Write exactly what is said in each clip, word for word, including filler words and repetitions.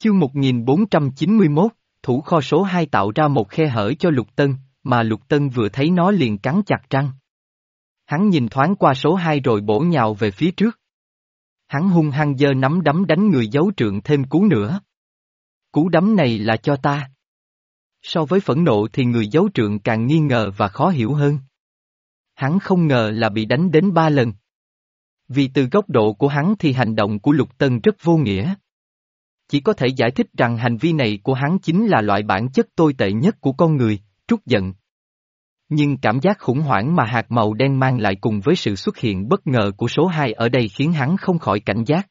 Chương một nghìn bốn trăm chín mươi mốt, thủ kho số hai tạo ra một khe hở cho Lục Tân, mà Lục Tân vừa thấy nó liền cắn chặt răng. Hắn nhìn thoáng qua số hai rồi bổ nhào về phía trước. Hắn hung hăng giơ nắm đấm đánh người giấu trượng thêm cú nữa. Cú đấm này là cho ta. So với phẫn nộ thì người giấu trượng càng nghi ngờ và khó hiểu hơn. Hắn không ngờ là bị đánh đến ba lần. Vì từ góc độ của hắn thì hành động của Lục Tân rất vô nghĩa. Chỉ có thể giải thích rằng hành vi này của hắn chính là loại bản chất tồi tệ nhất của con người, trút giận. Nhưng cảm giác khủng hoảng mà hạt màu đen mang lại cùng với sự xuất hiện bất ngờ của số hai ở đây khiến hắn không khỏi cảnh giác.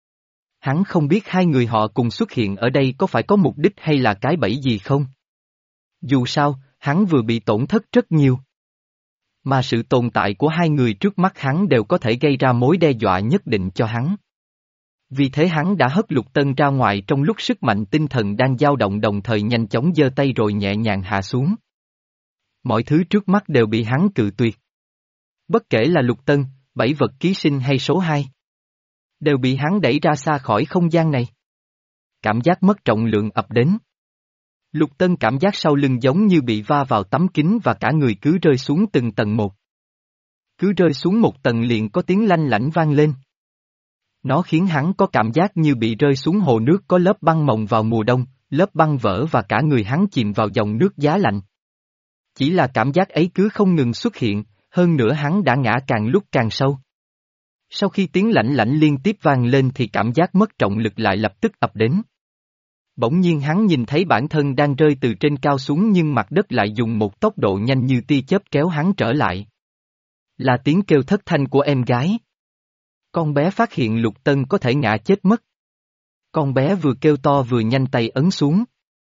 Hắn không biết hai người họ cùng xuất hiện ở đây có phải có mục đích hay là cái bẫy gì không. Dù sao, hắn vừa bị tổn thất rất nhiều. Mà sự tồn tại của hai người trước mắt hắn đều có thể gây ra mối đe dọa nhất định cho hắn. Vì thế hắn đã hất Lục Tân ra ngoài trong lúc sức mạnh tinh thần đang dao động, đồng thời nhanh chóng giơ tay rồi nhẹ nhàng hạ xuống. Mọi thứ trước mắt đều bị hắn cự tuyệt. Bất kể là Lục Tân, bảy vật ký sinh hay số hai, đều bị hắn đẩy ra xa khỏi không gian này. Cảm giác mất trọng lượng ập đến. Lục Tân cảm giác sau lưng giống như bị va vào tấm kính và cả người cứ rơi xuống từng tầng một. Cứ rơi xuống một tầng liền có tiếng lanh lảnh vang lên. Nó khiến hắn có cảm giác như bị rơi xuống hồ nước có lớp băng mỏng vào mùa đông, lớp băng vỡ và cả người hắn chìm vào dòng nước giá lạnh. Chỉ là cảm giác ấy cứ không ngừng xuất hiện, hơn nữa hắn đã ngã càng lúc càng sâu. Sau khi tiếng lạnh lạnh liên tiếp vang lên thì cảm giác mất trọng lực lại lập tức ập đến. Bỗng nhiên hắn nhìn thấy bản thân đang rơi từ trên cao xuống nhưng mặt đất lại dùng một tốc độ nhanh như tia chớp kéo hắn trở lại. Là tiếng kêu thất thanh của em gái. Con bé phát hiện Lục Tân có thể ngã chết mất. Con bé vừa kêu to vừa nhanh tay ấn xuống.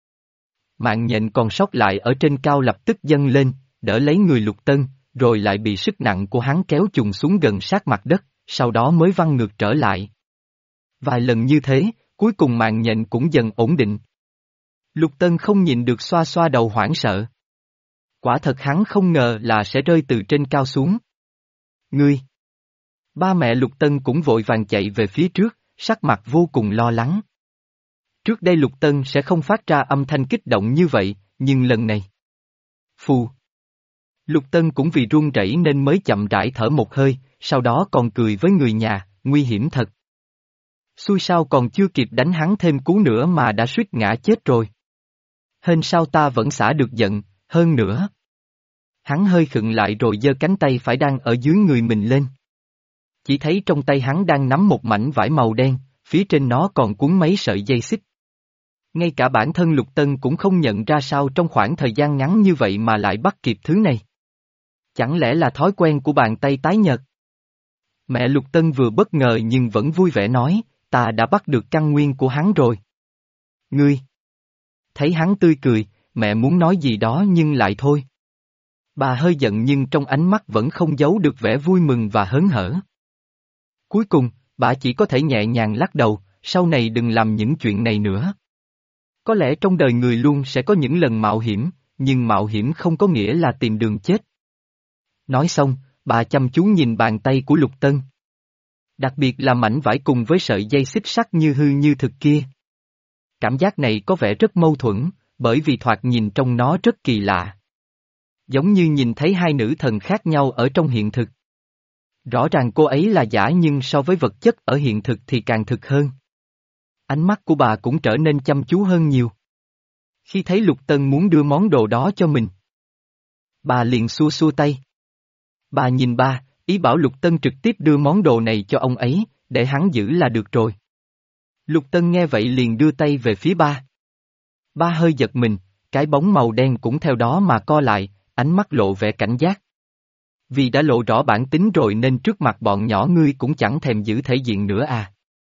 Mạng nhện còn sót lại ở trên cao lập tức dâng lên, đỡ lấy người Lục Tân, rồi lại bị sức nặng của hắn kéo chùng xuống gần sát mặt đất, sau đó mới văng ngược trở lại. Vài lần như thế, cuối cùng mạng nhện cũng dần ổn định. Lục Tân không nhịn được xoa xoa đầu hoảng sợ. Quả thật hắn không ngờ là sẽ rơi từ trên cao xuống. Ngươi! Ba mẹ Lục Tân cũng vội vàng chạy về phía trước, sắc mặt vô cùng lo lắng. Trước đây Lục Tân sẽ không phát ra âm thanh kích động như vậy, nhưng lần này... Phù! Lục Tân cũng vì run rẩy nên mới chậm rãi thở một hơi, sau đó còn cười với người nhà, nguy hiểm thật. Xui sao còn chưa kịp đánh hắn thêm cú nữa mà đã suýt ngã chết rồi. Hên sao ta vẫn xả được giận, hơn nữa. Hắn hơi khựng lại rồi giơ cánh tay phải đang ở dưới người mình lên. Chỉ thấy trong tay hắn đang nắm một mảnh vải màu đen, phía trên nó còn cuốn mấy sợi dây xích. Ngay cả bản thân Lục Tân cũng không nhận ra sao trong khoảng thời gian ngắn như vậy mà lại bắt kịp thứ này. Chẳng lẽ là thói quen của bàn tay tái nhợt? Mẹ Lục Tân vừa bất ngờ nhưng vẫn vui vẻ nói, ta đã bắt được căn nguyên của hắn rồi. Ngươi! Thấy hắn tươi cười, mẹ muốn nói gì đó nhưng lại thôi. Bà hơi giận nhưng trong ánh mắt vẫn không giấu được vẻ vui mừng và hớn hở. Cuối cùng, bà chỉ có thể nhẹ nhàng lắc đầu, sau này đừng làm những chuyện này nữa. Có lẽ trong đời người luôn sẽ có những lần mạo hiểm, nhưng mạo hiểm không có nghĩa là tìm đường chết. Nói xong, bà chăm chú nhìn bàn tay của Lục Tân. Đặc biệt là mảnh vải cùng với sợi dây xích sắt như hư như thực kia. Cảm giác này có vẻ rất mâu thuẫn, bởi vì thoạt nhìn trong nó rất kỳ lạ. Giống như nhìn thấy hai nữ thần khác nhau ở trong hiện thực. Rõ ràng cô ấy là giả nhưng so với vật chất ở hiện thực thì càng thực hơn. Ánh mắt của bà cũng trở nên chăm chú hơn nhiều. Khi thấy Lục Tân muốn đưa món đồ đó cho mình, bà liền xua xua tay. Bà nhìn ba, ý bảo Lục Tân trực tiếp đưa món đồ này cho ông ấy, để hắn giữ là được rồi. Lục Tân nghe vậy liền đưa tay về phía ba. Ba hơi giật mình, cái bóng màu đen cũng theo đó mà co lại, ánh mắt lộ vẻ cảnh giác. Vì đã lộ rõ bản tính rồi nên trước mặt bọn nhỏ ngươi cũng chẳng thèm giữ thể diện nữa à.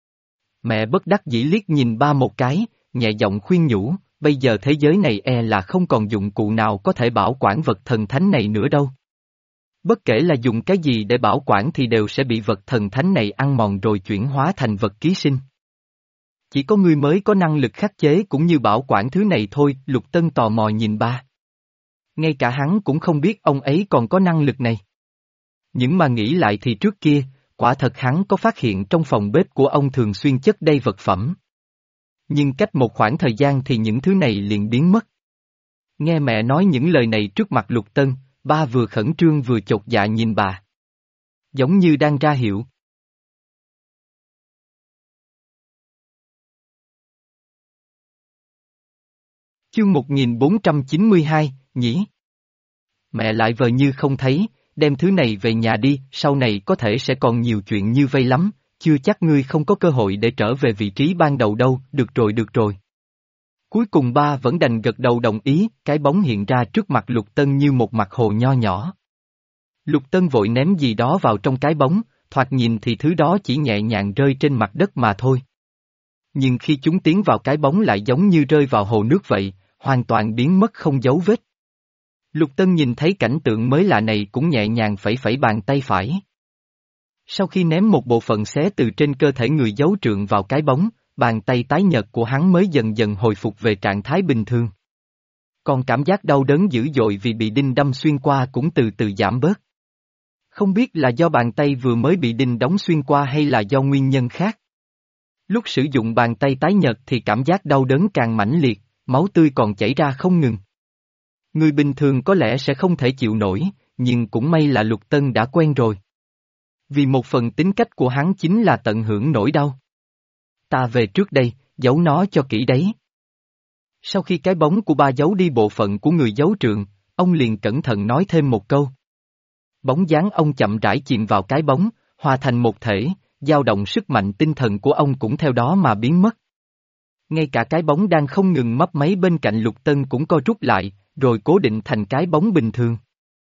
Mẹ bất đắc dĩ liếc nhìn ba một cái, nhẹ giọng khuyên nhủ, bây giờ thế giới này e là không còn dụng cụ nào có thể bảo quản vật thần thánh này nữa đâu. Bất kể là dùng cái gì để bảo quản thì đều sẽ bị vật thần thánh này ăn mòn rồi chuyển hóa thành vật ký sinh. Chỉ có ngươi mới có năng lực khắc chế cũng như bảo quản thứ này thôi. Lục Tân tò mò nhìn ba. Ngay cả hắn cũng không biết ông ấy còn có năng lực này. Nhưng mà nghĩ lại thì trước kia, quả thật hắn có phát hiện trong phòng bếp của ông thường xuyên chất đầy vật phẩm. Nhưng cách một khoảng thời gian thì những thứ này liền biến mất. Nghe mẹ nói những lời này trước mặt Lục Tân, ba vừa khẩn trương vừa chột dạ nhìn bà. Giống như đang ra hiệu. Chương một nghìn bốn trăm chín mươi hai, nhỉ? Mẹ lại vờ như không thấy, đem thứ này về nhà đi, sau này có thể sẽ còn nhiều chuyện như vây lắm, chưa chắc ngươi không có cơ hội để trở về vị trí ban đầu đâu, được rồi được rồi. Cuối cùng ba vẫn đành gật đầu đồng ý, cái bóng hiện ra trước mặt Lục Tân như một mặt hồ nho nhỏ. Lục Tân vội ném gì đó vào trong cái bóng, thoạt nhìn thì thứ đó chỉ nhẹ nhàng rơi trên mặt đất mà thôi. Nhưng khi chúng tiến vào cái bóng lại giống như rơi vào hồ nước vậy, hoàn toàn biến mất không dấu vết. Lục Tân nhìn thấy cảnh tượng mới lạ này cũng nhẹ nhàng phẩy phẩy bàn tay phải. Sau khi ném một bộ phận xé từ trên cơ thể người giấu trượng vào cái bóng, bàn tay tái nhợt của hắn mới dần dần hồi phục về trạng thái bình thường. Còn cảm giác đau đớn dữ dội vì bị đinh đâm xuyên qua cũng từ từ giảm bớt. Không biết là do bàn tay vừa mới bị đinh đóng xuyên qua hay là do nguyên nhân khác. Lúc sử dụng bàn tay tái nhợt thì cảm giác đau đớn càng mãnh liệt, máu tươi còn chảy ra không ngừng. Người bình thường có lẽ sẽ không thể chịu nổi, nhưng cũng may là Lục Tân đã quen rồi. Vì một phần tính cách của hắn chính là tận hưởng nỗi đau. Ta về trước đây, giấu nó cho kỹ đấy. Sau khi cái bóng của ba giấu đi bộ phận của người giấu trượng, ông liền cẩn thận nói thêm một câu. Bóng dáng ông chậm rãi chìm vào cái bóng, hòa thành một thể, dao động sức mạnh tinh thần của ông cũng theo đó mà biến mất. Ngay cả cái bóng đang không ngừng mấp máy bên cạnh Lục Tân cũng co rút lại, rồi cố định thành cái bóng bình thường.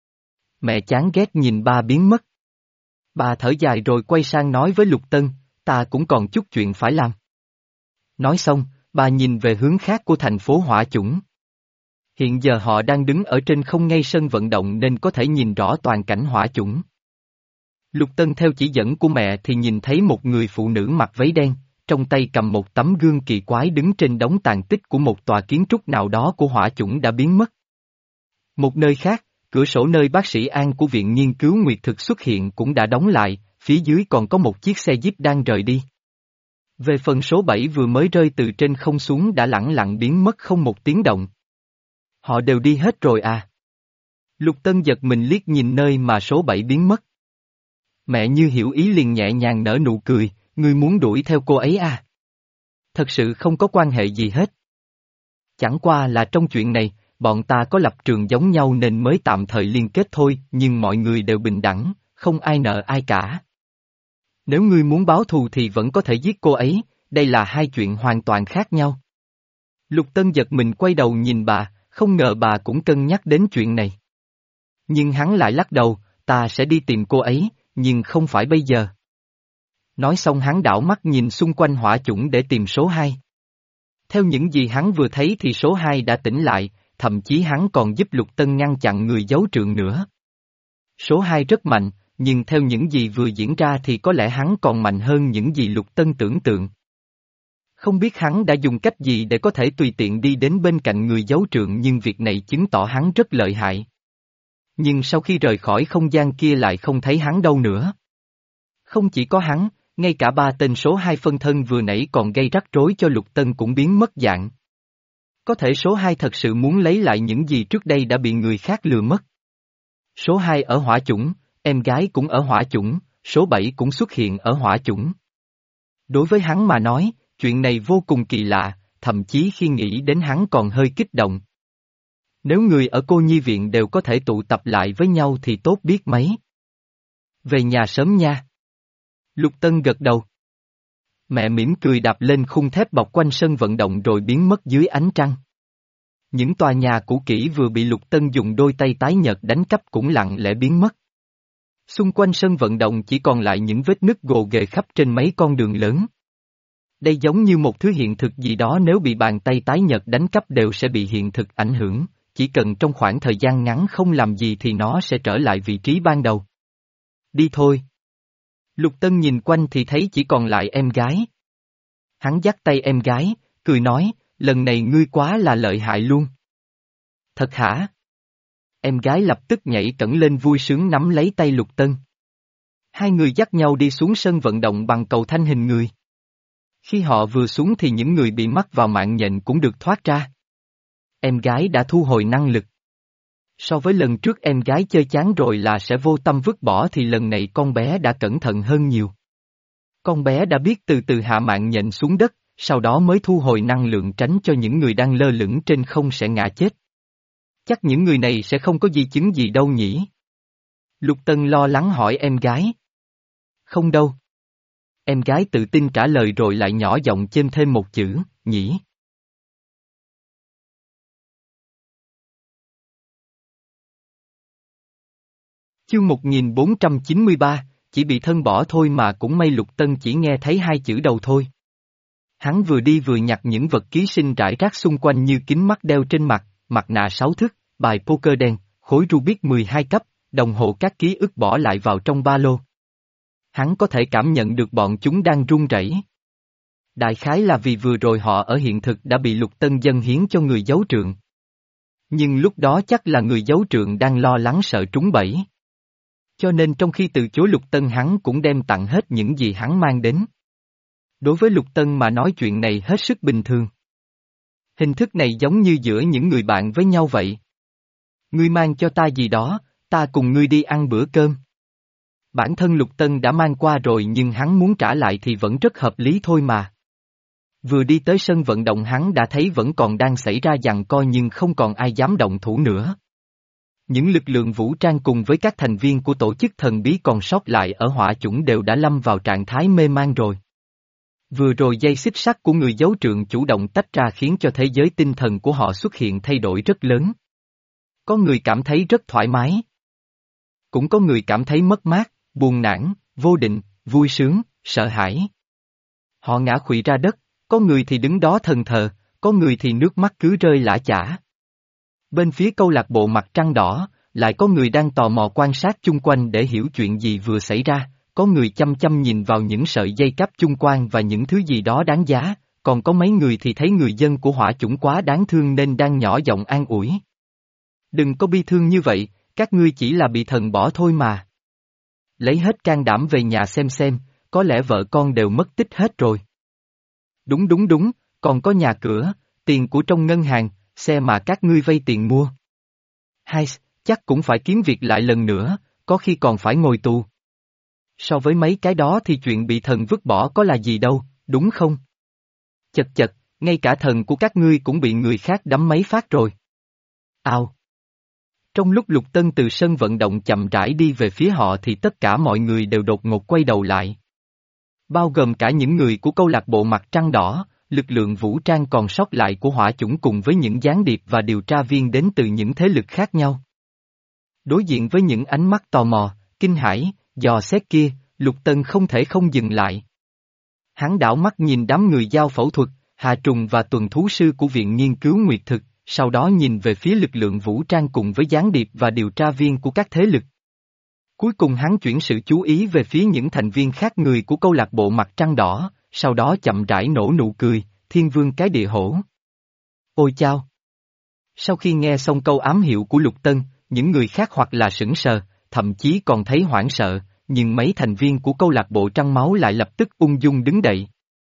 Mẹ chán ghét nhìn ba biến mất. Bà thở dài rồi quay sang nói với Lục Tân, ta cũng còn chút chuyện phải làm. Nói xong, bà nhìn về hướng khác của thành phố Hỏa Chủng. Hiện giờ họ đang đứng ở trên không ngay sân vận động nên có thể nhìn rõ toàn cảnh Hỏa Chủng. Lục Tân theo chỉ dẫn của mẹ thì nhìn thấy một người phụ nữ mặc váy đen, trong tay cầm một tấm gương kỳ quái đứng trên đống tàn tích của một tòa kiến trúc nào đó của Hỏa Chủng đã biến mất. Một nơi khác, cửa sổ nơi bác sĩ An của Viện Nghiên cứu Nguyệt Thực xuất hiện cũng đã đóng lại, phía dưới còn có một chiếc xe jeep đang rời đi. Về phần số bảy vừa mới rơi từ trên không xuống đã lẳng lặng biến mất không một tiếng động. Họ đều đi hết rồi à? Lục Tân giật mình liếc nhìn nơi mà số bảy biến mất. Mẹ như hiểu ý liền nhẹ nhàng nở nụ cười, ngươi muốn đuổi theo cô ấy à? Thật sự không có quan hệ gì hết. Chẳng qua là trong chuyện này, bọn ta có lập trường giống nhau nên mới tạm thời liên kết thôi, nhưng mọi người đều bình đẳng, không ai nợ ai cả. Nếu ngươi muốn báo thù thì vẫn có thể giết cô ấy, đây là hai chuyện hoàn toàn khác nhau. Lục Tân giật mình quay đầu nhìn bà, không ngờ bà cũng cân nhắc đến chuyện này. Nhưng hắn lại lắc đầu, ta sẽ đi tìm cô ấy, nhưng không phải bây giờ. Nói xong hắn đảo mắt nhìn xung quanh Hỏa Chủng để tìm số hai. Theo những gì hắn vừa thấy thì số hai đã tỉnh lại, thậm chí hắn còn giúp Lục Tân ngăn chặn người giấu trượng nữa. Số hai rất mạnh, nhưng theo những gì vừa diễn ra thì có lẽ hắn còn mạnh hơn những gì Lục Tân tưởng tượng. Không biết hắn đã dùng cách gì để có thể tùy tiện đi đến bên cạnh người giấu trượng nhưng việc này chứng tỏ hắn rất lợi hại. Nhưng sau khi rời khỏi không gian kia lại không thấy hắn đâu nữa. Không chỉ có hắn, ngay cả ba tên số hai phân thân vừa nãy còn gây rắc rối cho Lục Tân cũng biến mất dạng. Có thể số hai thật sự muốn lấy lại những gì trước đây đã bị người khác lừa mất. Số hai ở Hỏa Chủng, em gái cũng ở Hỏa Chủng, số bảy cũng xuất hiện ở Hỏa Chủng. Đối với hắn mà nói, chuyện này vô cùng kỳ lạ, thậm chí khi nghĩ đến hắn còn hơi kích động. Nếu người ở cô nhi viện đều có thể tụ tập lại với nhau thì tốt biết mấy. Về nhà sớm nha. Lục Tân gật đầu. Mẹ mỉm cười đạp lên khung thép bọc quanh sân vận động rồi biến mất dưới ánh trăng. Những tòa nhà cũ kỹ vừa bị Lục Tân dùng đôi tay tái nhợt đánh cắp cũng lặng lẽ biến mất. Xung quanh sân vận động chỉ còn lại những vết nứt gồ ghề khắp trên mấy con đường lớn. Đây giống như một thứ hiện thực gì đó nếu bị bàn tay tái nhợt đánh cắp đều sẽ bị hiện thực ảnh hưởng, chỉ cần trong khoảng thời gian ngắn không làm gì thì nó sẽ trở lại vị trí ban đầu. Đi thôi. Lục Tân nhìn quanh thì thấy chỉ còn lại em gái. Hắn dắt tay em gái, cười nói, lần này ngươi quá là lợi hại luôn. Thật hả? Em gái lập tức nhảy cẫng lên vui sướng nắm lấy tay Lục Tân. Hai người dắt nhau đi xuống sân vận động bằng cầu thang hình người. Khi họ vừa xuống thì những người bị mắc vào mạng nhện cũng được thoát ra. Em gái đã thu hồi năng lực. So với lần trước em gái chơi chán rồi là sẽ vô tâm vứt bỏ thì lần này con bé đã cẩn thận hơn nhiều. Con bé đã biết từ từ hạ mạng nhện xuống đất, sau đó mới thu hồi năng lượng tránh cho những người đang lơ lửng trên không sẽ ngã chết. Chắc những người này sẽ không có di chứng gì đâu nhỉ? Lục Tân lo lắng hỏi em gái. Không đâu. Em gái tự tin trả lời rồi lại nhỏ giọng chêm thêm một chữ, nhỉ. Chương một nghìn bốn trăm chín mươi ba, chỉ bị thân bỏ thôi mà cũng may Lục Tân chỉ nghe thấy hai chữ đầu thôi. Hắn vừa đi vừa nhặt những vật ký sinh rải rác xung quanh như kính mắt đeo trên mặt, mặt nạ sáu thước, bài poker đen, khối Rubik mười hai cấp, đồng hồ các ký ức bỏ lại vào trong ba lô. Hắn có thể cảm nhận được bọn chúng đang run rẩy. Đại khái là vì vừa rồi họ ở hiện thực đã bị Lục Tân dâng hiến cho người giấu trượng. Nhưng lúc đó chắc là người giấu trượng đang lo lắng sợ trúng bẫy. Cho nên trong khi từ chối Lục Tân hắn cũng đem tặng hết những gì hắn mang đến. Đối với Lục Tân mà nói chuyện này hết sức bình thường. Hình thức này giống như giữa những người bạn với nhau vậy. Ngươi mang cho ta gì đó, ta cùng ngươi đi ăn bữa cơm. Bản thân Lục Tân đã mang qua rồi nhưng hắn muốn trả lại thì vẫn rất hợp lý thôi mà. Vừa đi tới sân vận động hắn đã thấy vẫn còn đang xảy ra giằng co nhưng không còn ai dám động thủ nữa. Những lực lượng vũ trang cùng với các thành viên của tổ chức thần bí còn sót lại ở hỏa chủng đều đã lâm vào trạng thái mê man rồi. Vừa rồi dây xích sắt của người giấu trượng chủ động tách ra khiến cho thế giới tinh thần của họ xuất hiện thay đổi rất lớn. Có người cảm thấy rất thoải mái. Cũng có người cảm thấy mất mát, buồn nản, vô định, vui sướng, sợ hãi. Họ ngã khuỵu ra đất, có người thì đứng đó thần thờ, có người thì nước mắt cứ rơi lã chả. Bên phía câu lạc bộ mặt trăng đỏ, lại có người đang tò mò quan sát chung quanh để hiểu chuyện gì vừa xảy ra, có người chăm chăm nhìn vào những sợi dây cáp chung quanh và những thứ gì đó đáng giá, còn có mấy người thì thấy người dân của hỏa chủng quá đáng thương nên đang nhỏ giọng an ủi. Đừng có bi thương như vậy, các ngươi chỉ là bị thần bỏ thôi mà. Lấy hết can đảm về nhà xem xem, có lẽ vợ con đều mất tích hết rồi. Đúng đúng đúng, còn có nhà cửa, tiền của trong ngân hàng, xe mà các ngươi vay tiền mua. Hai, chắc cũng phải kiếm việc lại lần nữa, có khi còn phải ngồi tù. So với mấy cái đó thì chuyện bị thần vứt bỏ có là gì đâu, đúng không? Chật chật, ngay cả thần của các ngươi cũng bị người khác đấm mấy phát rồi. Ao. Trong lúc Lục Tân từ sân vận động chậm rãi đi về phía họ thì tất cả mọi người đều đột ngột quay đầu lại. Bao gồm cả những người của câu lạc bộ mặt trăng đỏ, lực lượng vũ trang còn sót lại của hỏa chủng cùng với những gián điệp và điều tra viên đến từ những thế lực khác nhau. Đối diện với những ánh mắt tò mò, kinh hãi, dò xét kia, Lục Tân không thể không dừng lại. Hắn đảo mắt nhìn đám người giao phẫu thuật, hà trùng và tuần thú sư của Viện Nghiên cứu Nguyệt Thực, sau đó nhìn về phía lực lượng vũ trang cùng với gián điệp và điều tra viên của các thế lực. Cuối cùng hắn chuyển sự chú ý về phía những thành viên khác người của câu lạc bộ mặt trăng đỏ, sau đó chậm rãi nổ nụ cười, thiên vương cái địa hổ. Ôi chao! Sau khi nghe xong câu ám hiệu của Lục Tân, những người khác hoặc là sững sờ, thậm chí còn thấy hoảng sợ, nhưng mấy thành viên của câu lạc bộ trăng máu lại lập tức ung dung đứng dậy.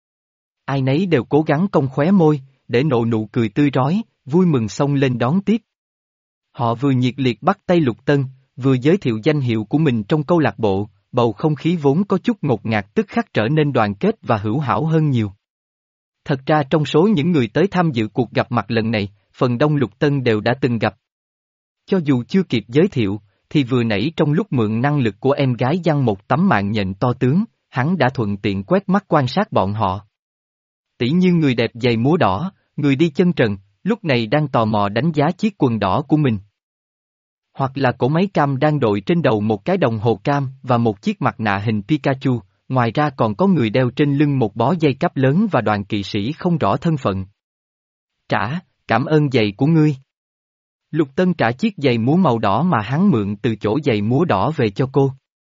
Ai nấy đều cố gắng cong khóe môi, để nộ nụ cười tươi rói, vui mừng xông lên đón tiếp. Họ vừa nhiệt liệt bắt tay Lục Tân, vừa giới thiệu danh hiệu của mình trong câu lạc bộ, bầu không khí vốn có chút ngột ngạt tức khắc trở nên đoàn kết và hữu hảo hơn nhiều. Thật ra trong số những người tới tham dự cuộc gặp mặt lần này, phần đông Lục Tân đều đã từng gặp. Cho dù chưa kịp giới thiệu, thì vừa nãy trong lúc mượn năng lực của em gái giăng một tấm mạng nhện to tướng, hắn đã thuận tiện quét mắt quan sát bọn họ. Tỉ như người đẹp giày múa đỏ, người đi chân trần, lúc này đang tò mò đánh giá chiếc quần đỏ của mình. Hoặc là cổ máy cam đang đội trên đầu một cái đồng hồ cam và một chiếc mặt nạ hình Pikachu, ngoài ra còn có người đeo trên lưng một bó dây cáp lớn và đoàn kỵ sĩ không rõ thân phận. Trả, cảm ơn giày của ngươi. Lục Tân trả chiếc giày múa màu đỏ mà hắn mượn từ chỗ giày múa đỏ về cho cô.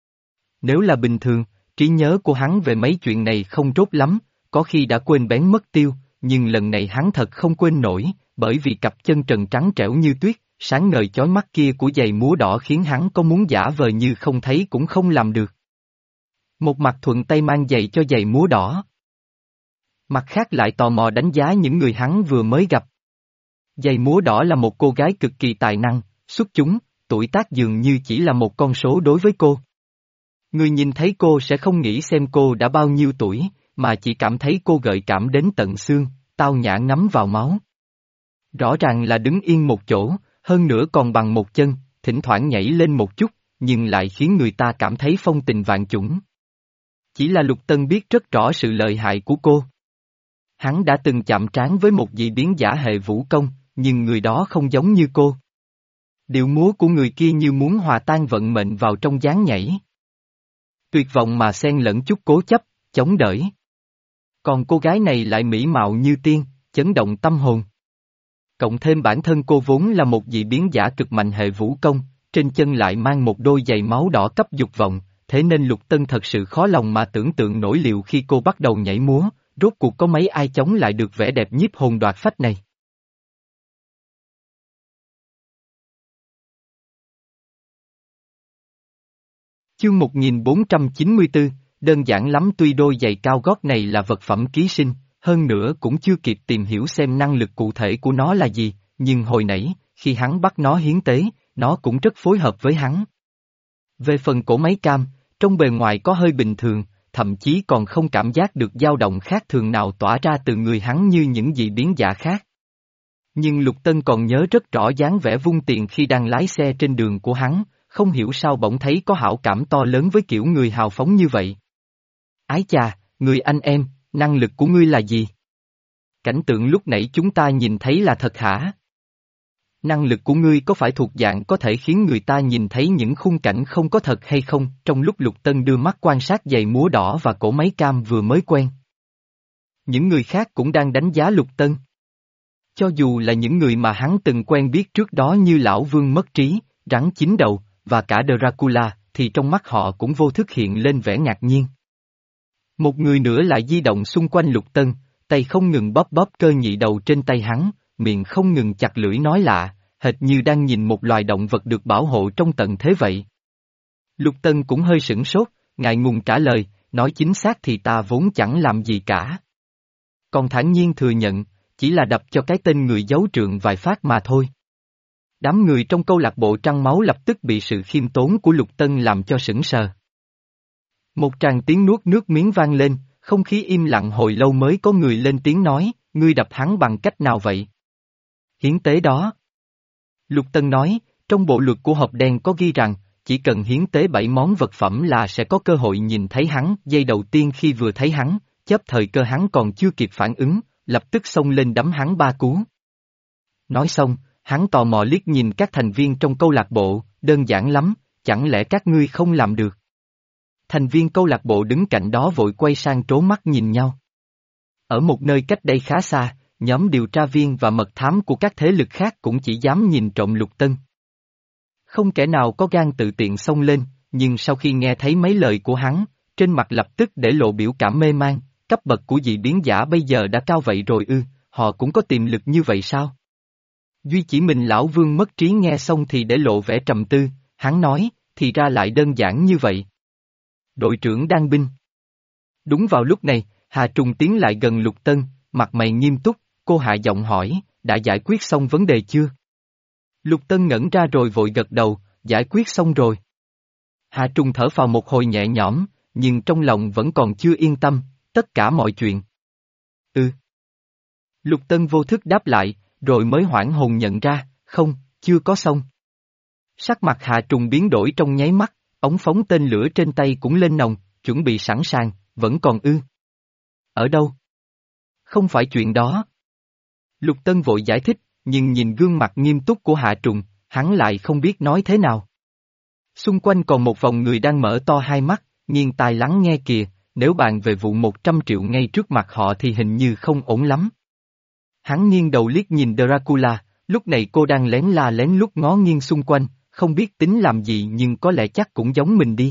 Nếu là bình thường, trí nhớ của hắn về mấy chuyện này không rốt lắm, có khi đã quên bén mất tiêu, nhưng lần này hắn thật không quên nổi, bởi vì cặp chân trần trắng trẻo như tuyết, sáng ngời chói mắt kia của giày múa đỏ khiến hắn có muốn giả vờ như không thấy cũng không làm được. Một mặt thuận tay mang giày cho giày múa đỏ. Mặt khác lại tò mò đánh giá những người hắn vừa mới gặp. Giày múa đỏ là một cô gái cực kỳ tài năng, xuất chúng, tuổi tác dường như chỉ là một con số đối với cô. Người nhìn thấy cô sẽ không nghĩ xem cô đã bao nhiêu tuổi, mà chỉ cảm thấy cô gợi cảm đến tận xương, tao nhã ngấm vào máu. Rõ ràng là đứng yên một chỗ, hơn nữa còn bằng một chân, thỉnh thoảng nhảy lên một chút, nhưng lại khiến người ta cảm thấy phong tình vạn chủng. Chỉ là Lục Tân biết rất rõ sự lợi hại của cô. Hắn đã từng chạm trán với một dị biến giả hệ vũ công, nhưng người đó không giống như cô. Điệu múa của người kia như muốn hòa tan vận mệnh vào trong dáng nhảy. Tuyệt vọng mà xen lẫn chút cố chấp, chống đỡ. Còn cô gái này lại mỹ mạo như tiên, chấn động tâm hồn. Cộng thêm bản thân cô vốn là một dị biến giả cực mạnh hệ vũ công, trên chân lại mang một đôi giày máu đỏ cấp dục vọng, thế nên Lục Tân thật sự khó lòng mà tưởng tượng nổi liệu khi cô bắt đầu nhảy múa, rốt cuộc có mấy ai chống lại được vẻ đẹp nhiếp hồn đoạt phách này. Chương một nghìn bốn trăm chín mươi tư, đơn giản lắm tuy đôi giày cao gót này là vật phẩm ký sinh, hơn nữa cũng chưa kịp tìm hiểu xem năng lực cụ thể của nó là gì, nhưng hồi nãy, khi hắn bắt nó hiến tế, nó cũng rất phối hợp với hắn. Về phần cổ máy cam, trong bề ngoài có hơi bình thường, thậm chí còn không cảm giác được dao động khác thường nào tỏa ra từ người hắn như những dị biến giả khác. Nhưng Lục Tân còn nhớ rất rõ dáng vẻ vung tiền khi đang lái xe trên đường của hắn, không hiểu sao bỗng thấy có hảo cảm to lớn với kiểu người hào phóng như vậy. Ái chà, người anh em, năng lực của ngươi là gì? Cảnh tượng lúc nãy chúng ta nhìn thấy là thật hả? Năng lực của ngươi có phải thuộc dạng có thể khiến người ta nhìn thấy những khung cảnh không có thật hay không? Trong lúc Lục Tân đưa mắt quan sát giày múa đỏ và cổ máy cam vừa mới quen. Những người khác cũng đang đánh giá Lục Tân. Cho dù là những người mà hắn từng quen biết trước đó như Lão Vương mất trí, Rắn chín đầu, và cả Dracula, thì trong mắt họ cũng vô thức hiện lên vẻ ngạc nhiên. Một người nữa lại di động xung quanh Lục Tân, tay không ngừng bóp bóp cơ nhị đầu trên tay hắn, miệng không ngừng chặt lưỡi nói lạ, hệt như đang nhìn một loài động vật được bảo hộ trong tận thế vậy. Lục Tân cũng hơi sửng sốt, ngại ngùng trả lời, nói chính xác thì ta vốn chẳng làm gì cả. Còn thản nhiên thừa nhận, chỉ là đập cho cái tên người giấu trượng vài phát mà thôi. Đám người trong câu lạc bộ trăng máu lập tức bị sự khiêm tốn của Lục Tân làm cho sững sờ. Một tràng tiếng nuốt nước miếng vang lên, không khí im lặng hồi lâu mới có người lên tiếng nói, ngươi đập hắn bằng cách nào vậy? Hiến tế đó. Lục Tân nói, trong bộ luật của hộp đen có ghi rằng, chỉ cần hiến tế bảy món vật phẩm là sẽ có cơ hội nhìn thấy hắn. Giây đầu tiên khi vừa thấy hắn, chớp thời cơ hắn còn chưa kịp phản ứng, lập tức xông lên đấm hắn ba cú. Nói xong, hắn tò mò liếc nhìn các thành viên trong câu lạc bộ, đơn giản lắm, chẳng lẽ các ngươi không làm được? Thành viên câu lạc bộ đứng cạnh đó vội quay sang trố mắt nhìn nhau. Ở một nơi cách đây khá xa, nhóm điều tra viên và mật thám của các thế lực khác cũng chỉ dám nhìn trộm Lục Tân. Không kẻ nào có gan tự tiện xông lên, nhưng sau khi nghe thấy mấy lời của hắn, trên mặt lập tức để lộ biểu cảm mê man, cấp bậc của dị biến giả bây giờ đã cao vậy rồi ư, họ cũng có tiềm lực như vậy sao? Duy chỉ mình Lão Vương mất trí nghe xong thì để lộ vẻ trầm tư, hắn nói, thì ra lại đơn giản như vậy. Đội trưởng đang binh. Đúng vào lúc này, Hà Trùng tiến lại gần Lục Tân, mặt mày nghiêm túc, cô hạ giọng hỏi, đã giải quyết xong vấn đề chưa? Lục Tân ngẩn ra rồi vội gật đầu, giải quyết xong rồi. Hà Trùng thở phào một hồi nhẹ nhõm, nhưng trong lòng vẫn còn chưa yên tâm, tất cả mọi chuyện. Ừ. Lục Tân vô thức đáp lại, rồi mới hoảng hồn nhận ra, không, chưa có xong. Sắc mặt Hà Trùng biến đổi trong nháy mắt, ống phóng tên lửa trên tay cũng lên nòng, chuẩn bị sẵn sàng, vẫn còn ư. Ở đâu? Không phải chuyện đó. Lục Tân vội giải thích, nhưng nhìn gương mặt nghiêm túc của Hạ Trùng, hắn lại không biết nói thế nào. Xung quanh còn một vòng người đang mở to hai mắt, nghiêng tai lắng nghe kìa, nếu bàn về vụ một trăm triệu ngay trước mặt họ thì hình như không ổn lắm. Hắn nghiêng đầu liếc nhìn Dracula, lúc này cô đang lén la lén lút ngó nghiêng xung quanh, không biết tính làm gì nhưng có lẽ chắc cũng giống mình đi.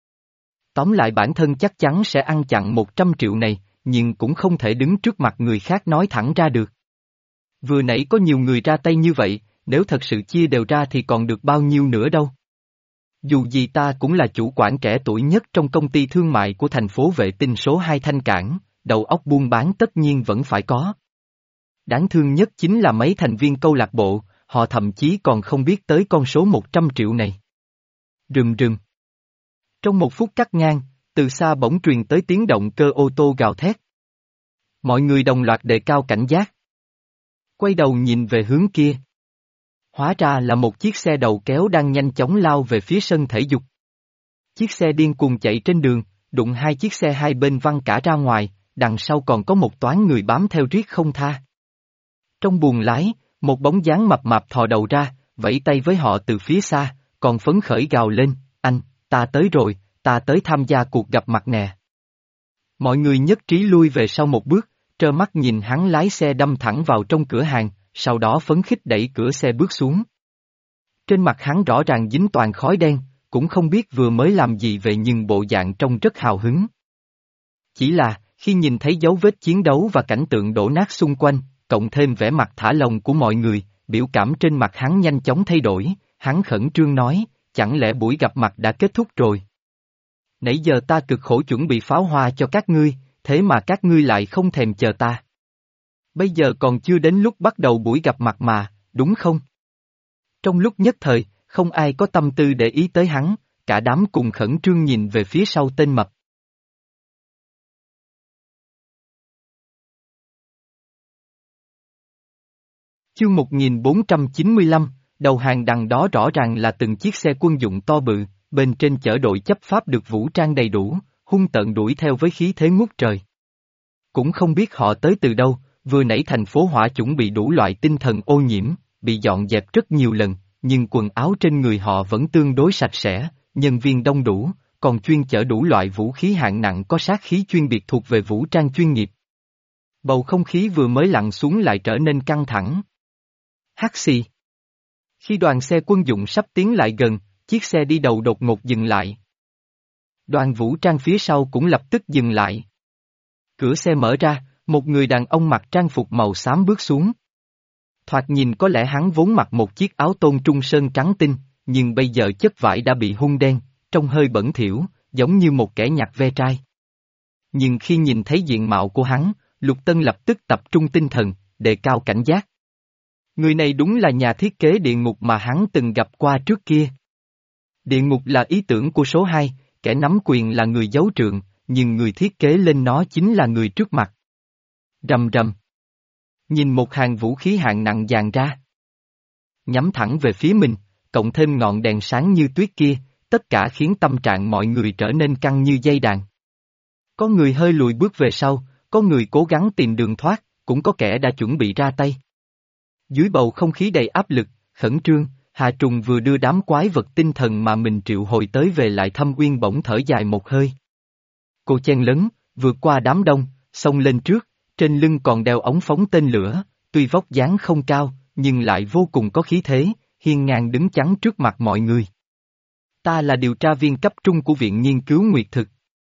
Tóm lại bản thân chắc chắn sẽ ăn chặn một trăm triệu này, nhưng cũng không thể đứng trước mặt người khác nói thẳng ra được. Vừa nãy có nhiều người ra tay như vậy, nếu thật sự chia đều ra thì còn được bao nhiêu nữa đâu. Dù gì ta cũng là chủ quản trẻ tuổi nhất trong công ty thương mại của thành phố vệ tinh số hai Thanh Cảng, đầu óc buôn bán tất nhiên vẫn phải có. Đáng thương nhất chính là mấy thành viên câu lạc bộ, họ thậm chí còn không biết tới con số một trăm triệu này. Rừng rừng. Trong một phút cắt ngang, từ xa bỗng truyền tới tiếng động cơ ô tô gào thét. Mọi người đồng loạt đề cao cảnh giác. Quay đầu nhìn về hướng kia. Hóa ra là một chiếc xe đầu kéo đang nhanh chóng lao về phía sân thể dục. Chiếc xe điên cuồng chạy trên đường, đụng hai chiếc xe hai bên văng cả ra ngoài, đằng sau còn có một toán người bám theo riết không tha. Trong buồng lái, một bóng dáng mập mạp thò đầu ra, vẫy tay với họ từ phía xa, còn phấn khởi gào lên, anh, ta tới rồi, ta tới tham gia cuộc gặp mặt nè. Mọi người nhất trí lui về sau một bước, trơ mắt nhìn hắn lái xe đâm thẳng vào trong cửa hàng, sau đó phấn khích đẩy cửa xe bước xuống. Trên mặt hắn rõ ràng dính toàn khói đen, cũng không biết vừa mới làm gì vậy nhưng bộ dạng trông rất hào hứng. Chỉ là, khi nhìn thấy dấu vết chiến đấu và cảnh tượng đổ nát xung quanh, cộng thêm vẻ mặt thả lỏng của mọi người, biểu cảm trên mặt hắn nhanh chóng thay đổi, hắn khẩn trương nói, chẳng lẽ buổi gặp mặt đã kết thúc rồi? Nãy giờ ta cực khổ chuẩn bị pháo hoa cho các ngươi, thế mà các ngươi lại không thèm chờ ta. Bây giờ còn chưa đến lúc bắt đầu buổi gặp mặt mà, đúng không? Trong lúc nhất thời, không ai có tâm tư để ý tới hắn, cả đám cùng khẩn trương nhìn về phía sau tên mập. Chương một nghìn bốn trăm chín mươi lăm, đầu hàng đằng đó rõ ràng là từng chiếc xe quân dụng to bự, bên trên chở đội chấp pháp được vũ trang đầy đủ, hung tợn đuổi theo với khí thế ngút trời. Cũng không biết họ tới từ đâu, vừa nãy thành phố hỏa chuẩn bị đủ loại tinh thần ô nhiễm, bị dọn dẹp rất nhiều lần, nhưng quần áo trên người họ vẫn tương đối sạch sẽ, nhân viên đông đủ, còn chuyên chở đủ loại vũ khí hạng nặng có sát khí chuyên biệt thuộc về vũ trang chuyên nghiệp. Bầu không khí vừa mới lặng xuống lại trở nên căng thẳng. Hắc xì. Khi đoàn xe quân dụng sắp tiến lại gần, chiếc xe đi đầu đột ngột dừng lại. Đoàn vũ trang phía sau cũng lập tức dừng lại. Cửa xe mở ra, một người đàn ông mặc trang phục màu xám bước xuống. Thoạt nhìn có lẽ hắn vốn mặc một chiếc áo tôn trung sơn trắng tinh, nhưng bây giờ chất vải đã bị hun đen, trông hơi bẩn thỉu, giống như một kẻ nhặt ve chai. Nhưng khi nhìn thấy diện mạo của hắn, Lục Tân lập tức tập trung tinh thần, đề cao cảnh giác. Người này đúng là nhà thiết kế địa ngục mà hắn từng gặp qua trước kia. Địa ngục là ý tưởng của số hai, kẻ nắm quyền là người giấu trượng, nhưng người thiết kế lên nó chính là người trước mặt. Rầm rầm. Nhìn một hàng vũ khí hạng nặng dàn ra. Nhắm thẳng về phía mình, cộng thêm ngọn đèn sáng như tuyết kia, tất cả khiến tâm trạng mọi người trở nên căng như dây đàn. Có người hơi lùi bước về sau, có người cố gắng tìm đường thoát, cũng có kẻ đã chuẩn bị ra tay. Dưới bầu không khí đầy áp lực, khẩn trương, Hà Trùng vừa đưa đám quái vật tinh thần mà mình triệu hồi tới về lại Thâm Uyên bỗng thở dài một hơi. Cô chen lấn, vượt qua đám đông, xông lên trước, trên lưng còn đeo ống phóng tên lửa, tuy vóc dáng không cao, nhưng lại vô cùng có khí thế, hiên ngang đứng chắn trước mặt mọi người. Ta là điều tra viên cấp trung của Viện Nghiên cứu Nguyệt Thực.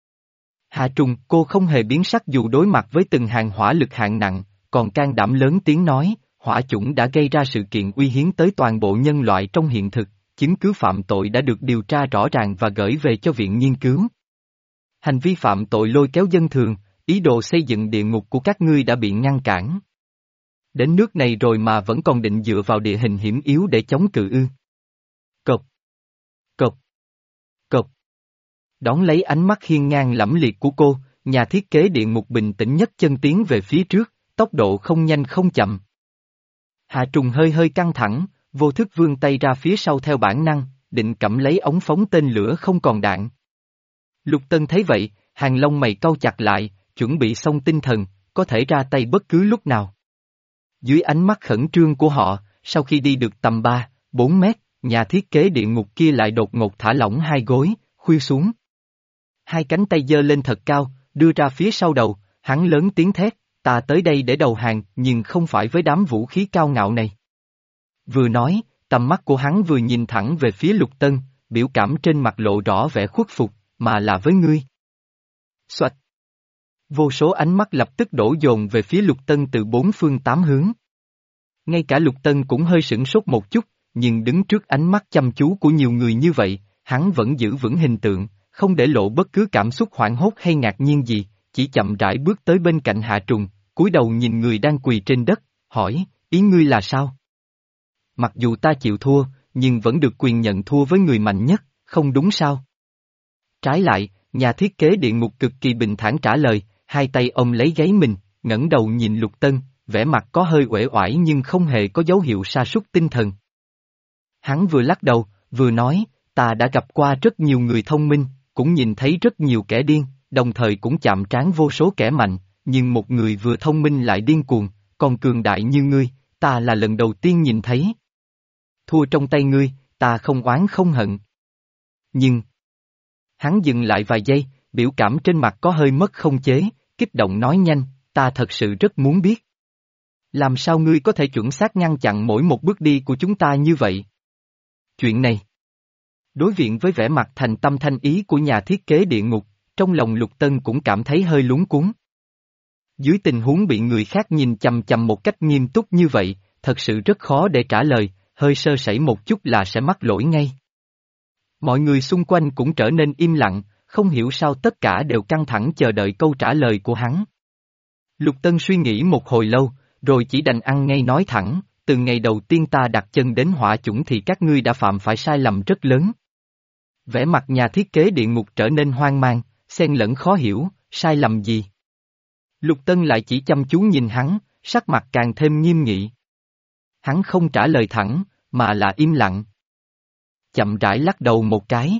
Hà Trùng, cô không hề biến sắc dù đối mặt với từng hàng hỏa lực hạng nặng, còn can đảm lớn tiếng nói, hỏa chủng đã gây ra sự kiện uy hiếp tới toàn bộ nhân loại trong hiện thực, chứng cứ phạm tội đã được điều tra rõ ràng và gửi về cho Viện Nghiên cứu. Hành vi phạm tội lôi kéo dân thường, ý đồ xây dựng địa ngục của các ngươi đã bị ngăn cản. Đến nước này rồi mà vẫn còn định dựa vào địa hình hiểm yếu để chống cự ư. Cộp. Cộp. Cộp. Đón lấy ánh mắt hiên ngang lẫm liệt của cô, nhà thiết kế địa ngục bình tĩnh nhất chân tiến về phía trước, tốc độ không nhanh không chậm. Hạ Trùng hơi hơi căng thẳng, vô thức vươn tay ra phía sau theo bản năng, định cầm lấy ống phóng tên lửa không còn đạn. Lục Tân thấy vậy, hàng lông mày cau chặt lại, chuẩn bị xong tinh thần, có thể ra tay bất cứ lúc nào. Dưới ánh mắt khẩn trương của họ, sau khi đi được tầm ba, bốn mét, nhà thiết kế địa ngục kia lại đột ngột thả lỏng hai gối, khuỵu xuống. Hai cánh tay giơ lên thật cao, đưa ra phía sau đầu, hắn lớn tiếng thét, ta tới đây để đầu hàng nhưng không phải với đám vũ khí cao ngạo này. Vừa nói, tầm mắt của hắn vừa nhìn thẳng về phía Lục Tân, biểu cảm trên mặt lộ rõ vẻ khuất phục, mà là với ngươi. Xoạch. Vô số ánh mắt lập tức đổ dồn về phía Lục Tân từ bốn phương tám hướng. Ngay cả Lục Tân cũng hơi sửng sốt một chút, nhưng đứng trước ánh mắt chăm chú của nhiều người như vậy, hắn vẫn giữ vững hình tượng, không để lộ bất cứ cảm xúc hoảng hốt hay ngạc nhiên gì, chỉ chậm rãi bước tới bên cạnh Hạ Trùng, cúi đầu nhìn người đang quỳ trên đất, hỏi, ý ngươi là sao? Mặc dù ta chịu thua, nhưng vẫn được quyền nhận thua với người mạnh nhất, không đúng sao? Trái lại, nhà thiết kế địa ngục cực kỳ bình thản trả lời, hai tay ôm lấy gáy mình, ngẩng đầu nhìn Lục Tân, vẻ mặt có hơi uể oải nhưng không hề có dấu hiệu sa sút tinh thần. Hắn vừa lắc đầu, vừa nói, ta đã gặp qua rất nhiều người thông minh, cũng nhìn thấy rất nhiều kẻ điên, đồng thời cũng chạm trán vô số kẻ mạnh, nhưng một người vừa thông minh lại điên cuồng, còn cường đại như ngươi, ta là lần đầu tiên nhìn thấy. Thua trong tay ngươi, ta không oán không hận. Nhưng... Hắn dừng lại vài giây, biểu cảm trên mặt có hơi mất không chế, kích động nói nhanh, ta thật sự rất muốn biết. Làm sao ngươi có thể chuẩn xác ngăn chặn mỗi một bước đi của chúng ta như vậy? Chuyện này. Đối diện với vẻ mặt thành tâm thanh ý của nhà thiết kế địa ngục, trong lòng Lục Tân cũng cảm thấy hơi luống cuống. Dưới tình huống bị người khác nhìn chằm chằm một cách nghiêm túc như vậy, thật sự rất khó để trả lời, hơi sơ sẩy một chút là sẽ mắc lỗi ngay. Mọi người xung quanh cũng trở nên im lặng, không hiểu sao tất cả đều căng thẳng chờ đợi câu trả lời của hắn. Lục Tân suy nghĩ một hồi lâu, rồi chỉ đành ăn ngay nói thẳng, từ ngày đầu tiên ta đặt chân đến hỏa chủng thì các ngươi đã phạm phải sai lầm rất lớn. Vẻ mặt nhà thiết kế địa ngục trở nên hoang mang, xen lẫn khó hiểu, sai lầm gì? Lục Tân lại chỉ chăm chú nhìn hắn, sắc mặt càng thêm nghiêm nghị. Hắn không trả lời thẳng, mà là im lặng. Chậm rãi lắc đầu một cái.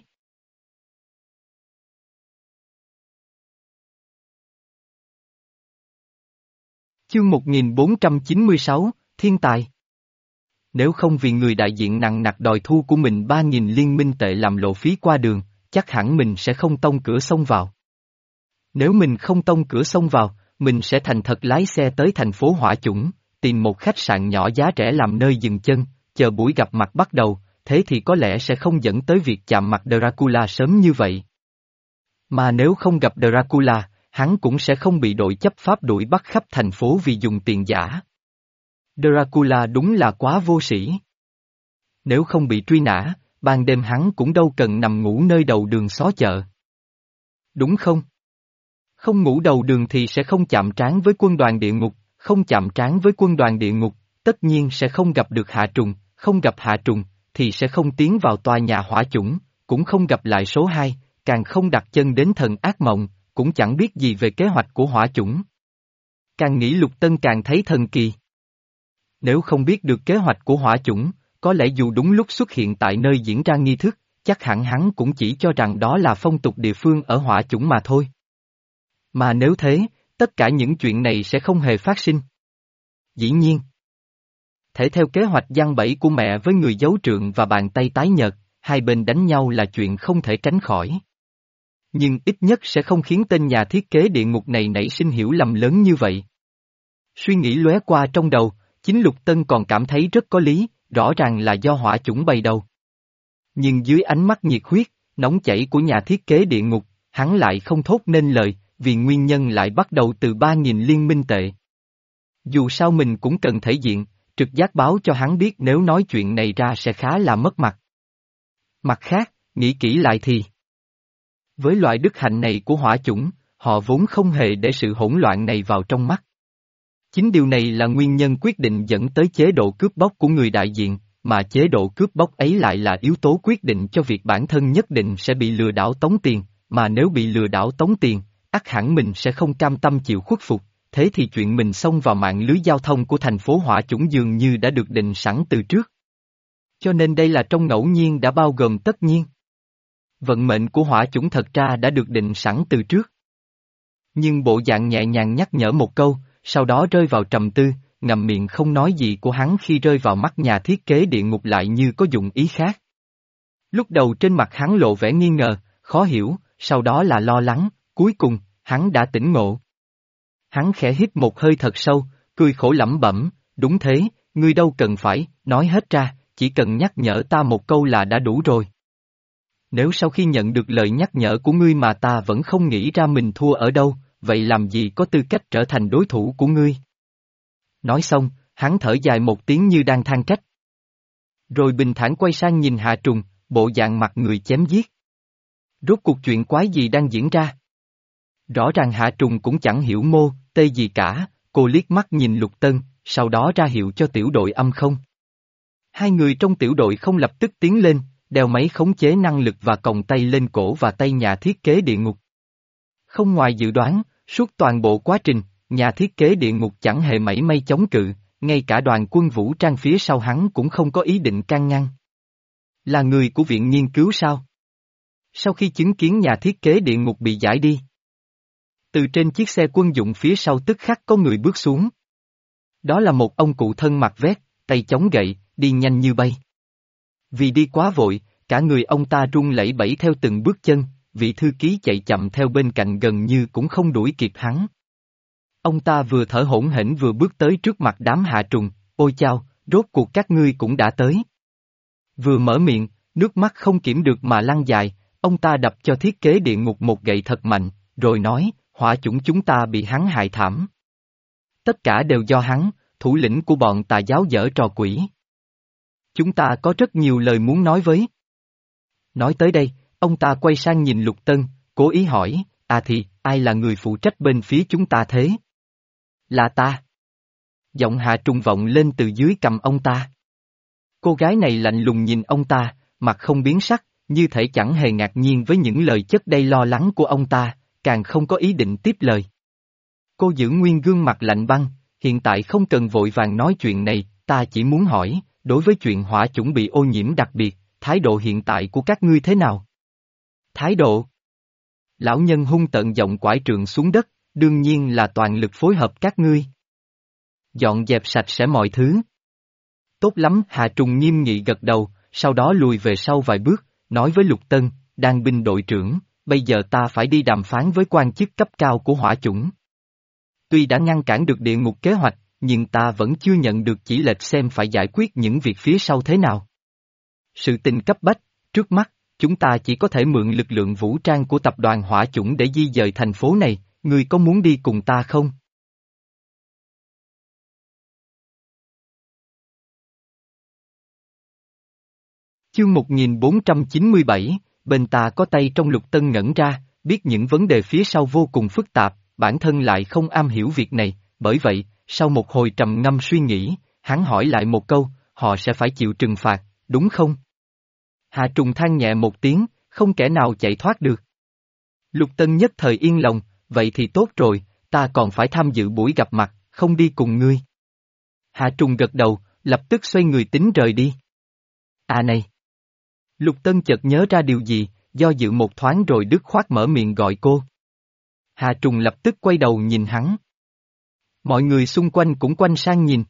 Chương một nghìn bốn trăm chín mươi sáu, Thiên Tài. Nếu không vì người đại diện nặng nặc đòi thu của mình ba nghìn liên minh tệ làm lộ phí qua đường, chắc hẳn mình sẽ không tông cửa xông vào. Nếu mình không tông cửa xông vào, mình sẽ thành thật lái xe tới thành phố Hỏa Chủng, tìm một khách sạn nhỏ giá rẻ làm nơi dừng chân, chờ buổi gặp mặt bắt đầu, thế thì có lẽ sẽ không dẫn tới việc chạm mặt Dracula sớm như vậy. Mà nếu không gặp Dracula, hắn cũng sẽ không bị đội chấp pháp đuổi bắt khắp thành phố vì dùng tiền giả. Dracula đúng là quá vô sĩ. Nếu không bị truy nã, ban đêm hắn cũng đâu cần nằm ngủ nơi đầu đường xó chợ. Đúng không? Không ngủ đầu đường thì sẽ không chạm trán với quân đoàn địa ngục, không chạm trán với quân đoàn địa ngục, tất nhiên sẽ không gặp được Hạ Trùng, không gặp Hạ Trùng, thì sẽ không tiến vào tòa nhà hỏa chủng, cũng không gặp lại số hai, càng không đặt chân đến thần ác mộng, cũng chẳng biết gì về kế hoạch của hỏa chủng. Càng nghĩ Lục Tân càng thấy thần kỳ. Nếu không biết được kế hoạch của hỏa chủng, có lẽ dù đúng lúc xuất hiện tại nơi diễn ra nghi thức, chắc hẳn hắn cũng chỉ cho rằng đó là phong tục địa phương ở hỏa chủng mà thôi. Mà nếu thế, tất cả những chuyện này sẽ không hề phát sinh. Dĩ nhiên. Thể theo kế hoạch giăng bẫy của mẹ với người giấu trượng và bàn tay tái nhợt, hai bên đánh nhau là chuyện không thể tránh khỏi. Nhưng ít nhất sẽ không khiến tên nhà thiết kế địa ngục này nảy sinh hiểu lầm lớn như vậy. Suy nghĩ lóe qua trong đầu, chính Lục Tân còn cảm thấy rất có lý, rõ ràng là do hỏa chủng bày đầu. Nhưng dưới ánh mắt nhiệt huyết, nóng chảy của nhà thiết kế địa ngục, hắn lại không thốt nên lời, vì nguyên nhân lại bắt đầu từ ba nghìn liên minh tệ. Dù sao mình cũng cần thể diện, trực giác báo cho hắn biết nếu nói chuyện này ra sẽ khá là mất mặt. Mặt khác, nghĩ kỹ lại thì... Với loại đức hạnh này của hỏa chủng, họ vốn không hề để sự hỗn loạn này vào trong mắt. Chính điều này là nguyên nhân quyết định dẫn tới chế độ cướp bóc của người đại diện, mà chế độ cướp bóc ấy lại là yếu tố quyết định cho việc bản thân nhất định sẽ bị lừa đảo tống tiền, mà nếu bị lừa đảo tống tiền, ắt hẳn mình sẽ không cam tâm chịu khuất phục, thế thì chuyện mình xông vào mạng lưới giao thông của thành phố hỏa chủng dường như đã được định sẵn từ trước. Cho nên đây là trong ngẫu nhiên đã bao gồm tất nhiên. Vận mệnh của hỏa chủng thật ra đã được định sẵn từ trước. Nhưng bộ dạng nhẹ nhàng nhắc nhở một câu, sau đó rơi vào trầm tư, ngậm miệng không nói gì của hắn khi rơi vào mắt nhà thiết kế địa ngục lại như có dụng ý khác. Lúc đầu trên mặt hắn lộ vẻ nghi ngờ, khó hiểu, sau đó là lo lắng, cuối cùng, hắn đã tỉnh ngộ. Hắn khẽ hít một hơi thật sâu, cười khổ lẩm bẩm, đúng thế, ngươi đâu cần phải, nói hết ra, chỉ cần nhắc nhở ta một câu là đã đủ rồi. Nếu sau khi nhận được lời nhắc nhở của ngươi mà ta vẫn không nghĩ ra mình thua ở đâu, vậy làm gì có tư cách trở thành đối thủ của ngươi? Nói xong, hắn thở dài một tiếng như đang than trách. Rồi bình thản quay sang nhìn Hạ Trùng, bộ dạng mặt người chém giết. Rốt cuộc chuyện quái gì đang diễn ra? Rõ ràng Hạ Trùng cũng chẳng hiểu mô, tê gì cả, cô liếc mắt nhìn Lục Tân, sau đó ra hiệu cho tiểu đội âm không. Hai người trong tiểu đội không lập tức tiến lên, đeo máy khống chế năng lực và còng tay lên cổ và tay nhà thiết kế địa ngục. Không ngoài dự đoán, suốt toàn bộ quá trình, nhà thiết kế địa ngục chẳng hề mảy may chống cự, ngay cả đoàn quân vũ trang phía sau hắn cũng không có ý định can ngăn. Là người của viện nghiên cứu sao? Sau khi chứng kiến nhà thiết kế địa ngục bị giải đi, từ trên chiếc xe quân dụng phía sau tức khắc có người bước xuống. Đó là một ông cụ thân mặc vest, tay chống gậy, đi nhanh như bay. Vì đi quá vội, cả người ông ta run lẩy bẩy theo từng bước chân, vị thư ký chạy chậm theo bên cạnh gần như cũng không đuổi kịp hắn. Ông ta vừa thở hổn hển vừa bước tới trước mặt đám Hạ Trùng, ôi chao, rốt cuộc các ngươi cũng đã tới. Vừa mở miệng, nước mắt không kiểm được mà lăn dài, ông ta đập cho thiết kế địa ngục một gậy thật mạnh, rồi nói, hỏa chủng chúng ta bị hắn hại thảm. Tất cả đều do hắn, thủ lĩnh của bọn tà giáo dở trò quỷ. Chúng ta có rất nhiều lời muốn nói với. Nói tới đây, ông ta quay sang nhìn Lục Tân, cố ý hỏi, à thì, ai là người phụ trách bên phía chúng ta thế? Là ta. Giọng Hạ Trùng vọng lên từ dưới cằm ông ta. Cô gái này lạnh lùng nhìn ông ta, mặt không biến sắc, như thể chẳng hề ngạc nhiên với những lời chất đầy lo lắng của ông ta, càng không có ý định tiếp lời. Cô giữ nguyên gương mặt lạnh băng, hiện tại không cần vội vàng nói chuyện này, ta chỉ muốn hỏi, đối với chuyện hỏa chủng bị ô nhiễm đặc biệt, thái độ hiện tại của các ngươi thế nào? Thái độ? Lão nhân hung tợn giọng quải trượng xuống đất, đương nhiên là toàn lực phối hợp các ngươi. Dọn dẹp sạch sẽ mọi thứ. Tốt lắm, Hạ Trùng nghiêm nghị gật đầu, sau đó lùi về sau vài bước, nói với Lục Tân, đang binh đội trưởng, bây giờ ta phải đi đàm phán với quan chức cấp cao của hỏa chủng. Tuy đã ngăn cản được địa ngục kế hoạch, nhưng ta vẫn chưa nhận được chỉ lệch xem phải giải quyết những việc phía sau thế nào. Sự tình cấp bách, trước mắt, chúng ta chỉ có thể mượn lực lượng vũ trang của tập đoàn hỏa chủng để di dời thành phố này, ngươi có muốn đi cùng ta không? Chương một nghìn bốn trăm chín mươi bảy, bên ta có tay trong Lục Tân ngẩn ra, biết những vấn đề phía sau vô cùng phức tạp, bản thân lại không am hiểu việc này, bởi vậy, sau một hồi trầm ngâm suy nghĩ, hắn hỏi lại một câu, họ sẽ phải chịu trừng phạt, đúng không? Hạ Trùng than nhẹ một tiếng, không kẻ nào chạy thoát được. Lục Tân nhất thời yên lòng, vậy thì tốt rồi, ta còn phải tham dự buổi gặp mặt, không đi cùng ngươi. Hạ Trùng gật đầu, lập tức xoay người tính rời đi. À này! Lục Tân chợt nhớ ra điều gì, do dự một thoáng rồi đứt khoát mở miệng gọi cô. Hạ Trùng lập tức quay đầu nhìn hắn. Mọi người xung quanh cũng quanh sang nhìn.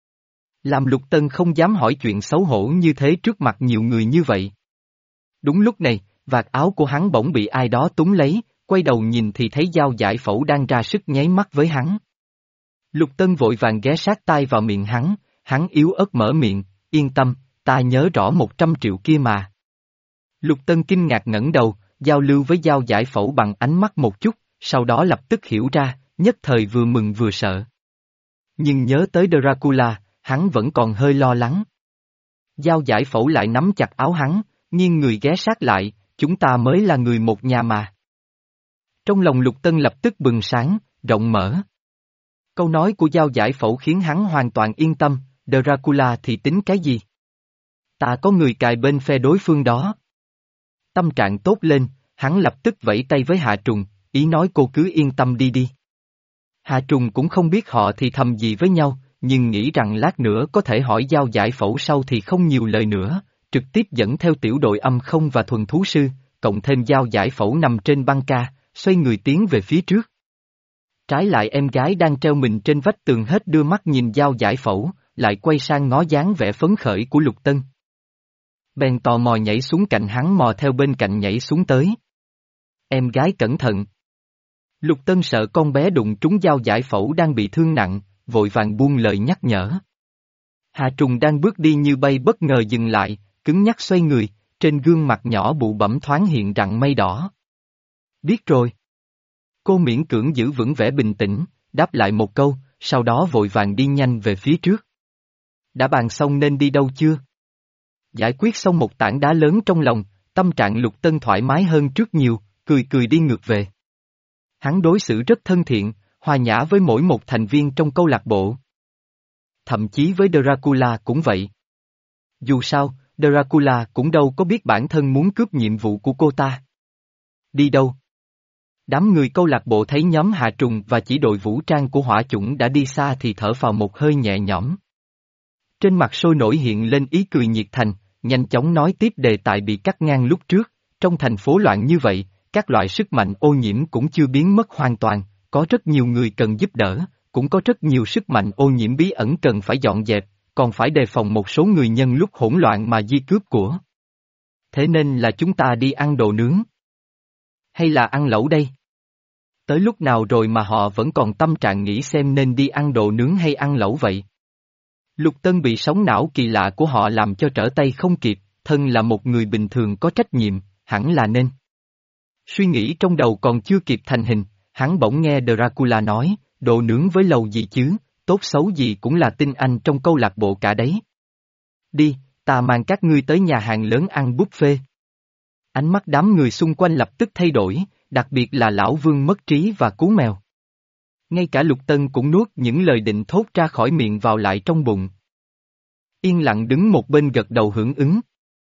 Làm Lục Tân không dám hỏi chuyện xấu hổ như thế trước mặt nhiều người như vậy. Đúng lúc này, vạt áo của hắn bỗng bị ai đó túm lấy, quay đầu nhìn thì thấy Dao Giải Phẫu đang ra sức nháy mắt với hắn. Lục Tân vội vàng ghé sát tai vào miệng hắn, hắn yếu ớt mở miệng, yên tâm, ta nhớ rõ một trăm triệu kia mà. Lục Tân kinh ngạc ngẩng đầu, giao lưu với Dao Giải Phẫu bằng ánh mắt một chút, sau đó lập tức hiểu ra, nhất thời vừa mừng vừa sợ. Nhưng nhớ tới Dracula, hắn vẫn còn hơi lo lắng. Dao Giải Phẫu lại nắm chặt áo hắn, nghiêng người ghé sát lại, chúng ta mới là người một nhà mà. Trong lòng Lục Tân lập tức bừng sáng, rộng mở. Câu nói của Dao Giải Phẫu khiến hắn hoàn toàn yên tâm, Dracula thì tính cái gì? Ta có người cài bên phe đối phương đó. Tâm trạng tốt lên, hắn lập tức vẫy tay với Hạ Trùng, ý nói cô cứ yên tâm đi đi. Hạ Trùng cũng không biết họ thì thầm gì với nhau, nhưng nghĩ rằng lát nữa có thể hỏi Dao Giải Phẫu sau thì không nhiều lời nữa, trực tiếp dẫn theo tiểu đội âm không và thuần thú sư, cộng thêm Dao Giải Phẫu nằm trên băng ca, xoay người tiến về phía trước. Trái lại em gái đang treo mình trên vách tường hết đưa mắt nhìn Dao Giải Phẫu, lại quay sang ngó dáng vẻ phấn khởi của Lục Tân. Bèn tò mò nhảy xuống cạnh hắn mò theo bên cạnh nhảy xuống tới. Em gái cẩn thận. Lục Tân sợ con bé đụng trúng Dao Giải Phẫu đang bị thương nặng, vội vàng buông lời nhắc nhở. Hà Trùng đang bước đi như bay bất ngờ dừng lại, cứng nhắc xoay người, trên gương mặt nhỏ bụ bẫm thoáng hiện rặng mây đỏ. Biết rồi. Cô miễn cưỡng giữ vững vẻ bình tĩnh, đáp lại một câu, sau đó vội vàng đi nhanh về phía trước. Đã bàn xong nên đi đâu chưa? Giải quyết xong một tảng đá lớn trong lòng, tâm trạng Lục Tân thoải mái hơn trước nhiều, cười cười đi ngược về. Hắn đối xử rất thân thiện, hòa nhã với mỗi một thành viên trong câu lạc bộ. Thậm chí với Dracula cũng vậy. Dù sao, Dracula cũng đâu có biết bản thân muốn cướp nhiệm vụ của cô ta. Đi đâu? Đám người câu lạc bộ thấy nhóm Hạ Trùng và chỉ đội vũ trang của hỏa chủng đã đi xa thì thở phào một hơi nhẹ nhõm. Trên mặt sôi nổi hiện lên ý cười nhiệt thành, nhanh chóng nói tiếp đề tài bị cắt ngang lúc trước. Trong thành phố loạn như vậy, các loại sức mạnh ô nhiễm cũng chưa biến mất hoàn toàn, có rất nhiều người cần giúp đỡ, cũng có rất nhiều sức mạnh ô nhiễm bí ẩn cần phải dọn dẹp, còn phải đề phòng một số người nhân lúc hỗn loạn mà di cướp của. Thế nên là chúng ta đi ăn đồ nướng. Hay là ăn lẩu đây? Tới lúc nào rồi mà họ vẫn còn tâm trạng nghĩ xem nên đi ăn đồ nướng hay ăn lẩu vậy? Lục Tân bị sóng não kỳ lạ của họ làm cho trở tay không kịp, thân là một người bình thường có trách nhiệm, hẳn là nên. Suy nghĩ trong đầu còn chưa kịp thành hình, hắn bỗng nghe Dracula nói, đồ nướng với lẩu gì chứ, tốt xấu gì cũng là tinh anh trong câu lạc bộ cả đấy. Đi, ta mang các ngươi tới nhà hàng lớn ăn buffet. Ánh mắt đám người xung quanh lập tức thay đổi, đặc biệt là lão Vương mất trí và Cú Mèo. Ngay cả Lục Tân cũng nuốt những lời định thốt ra khỏi miệng vào lại trong bụng. Yên lặng đứng một bên gật đầu hưởng ứng.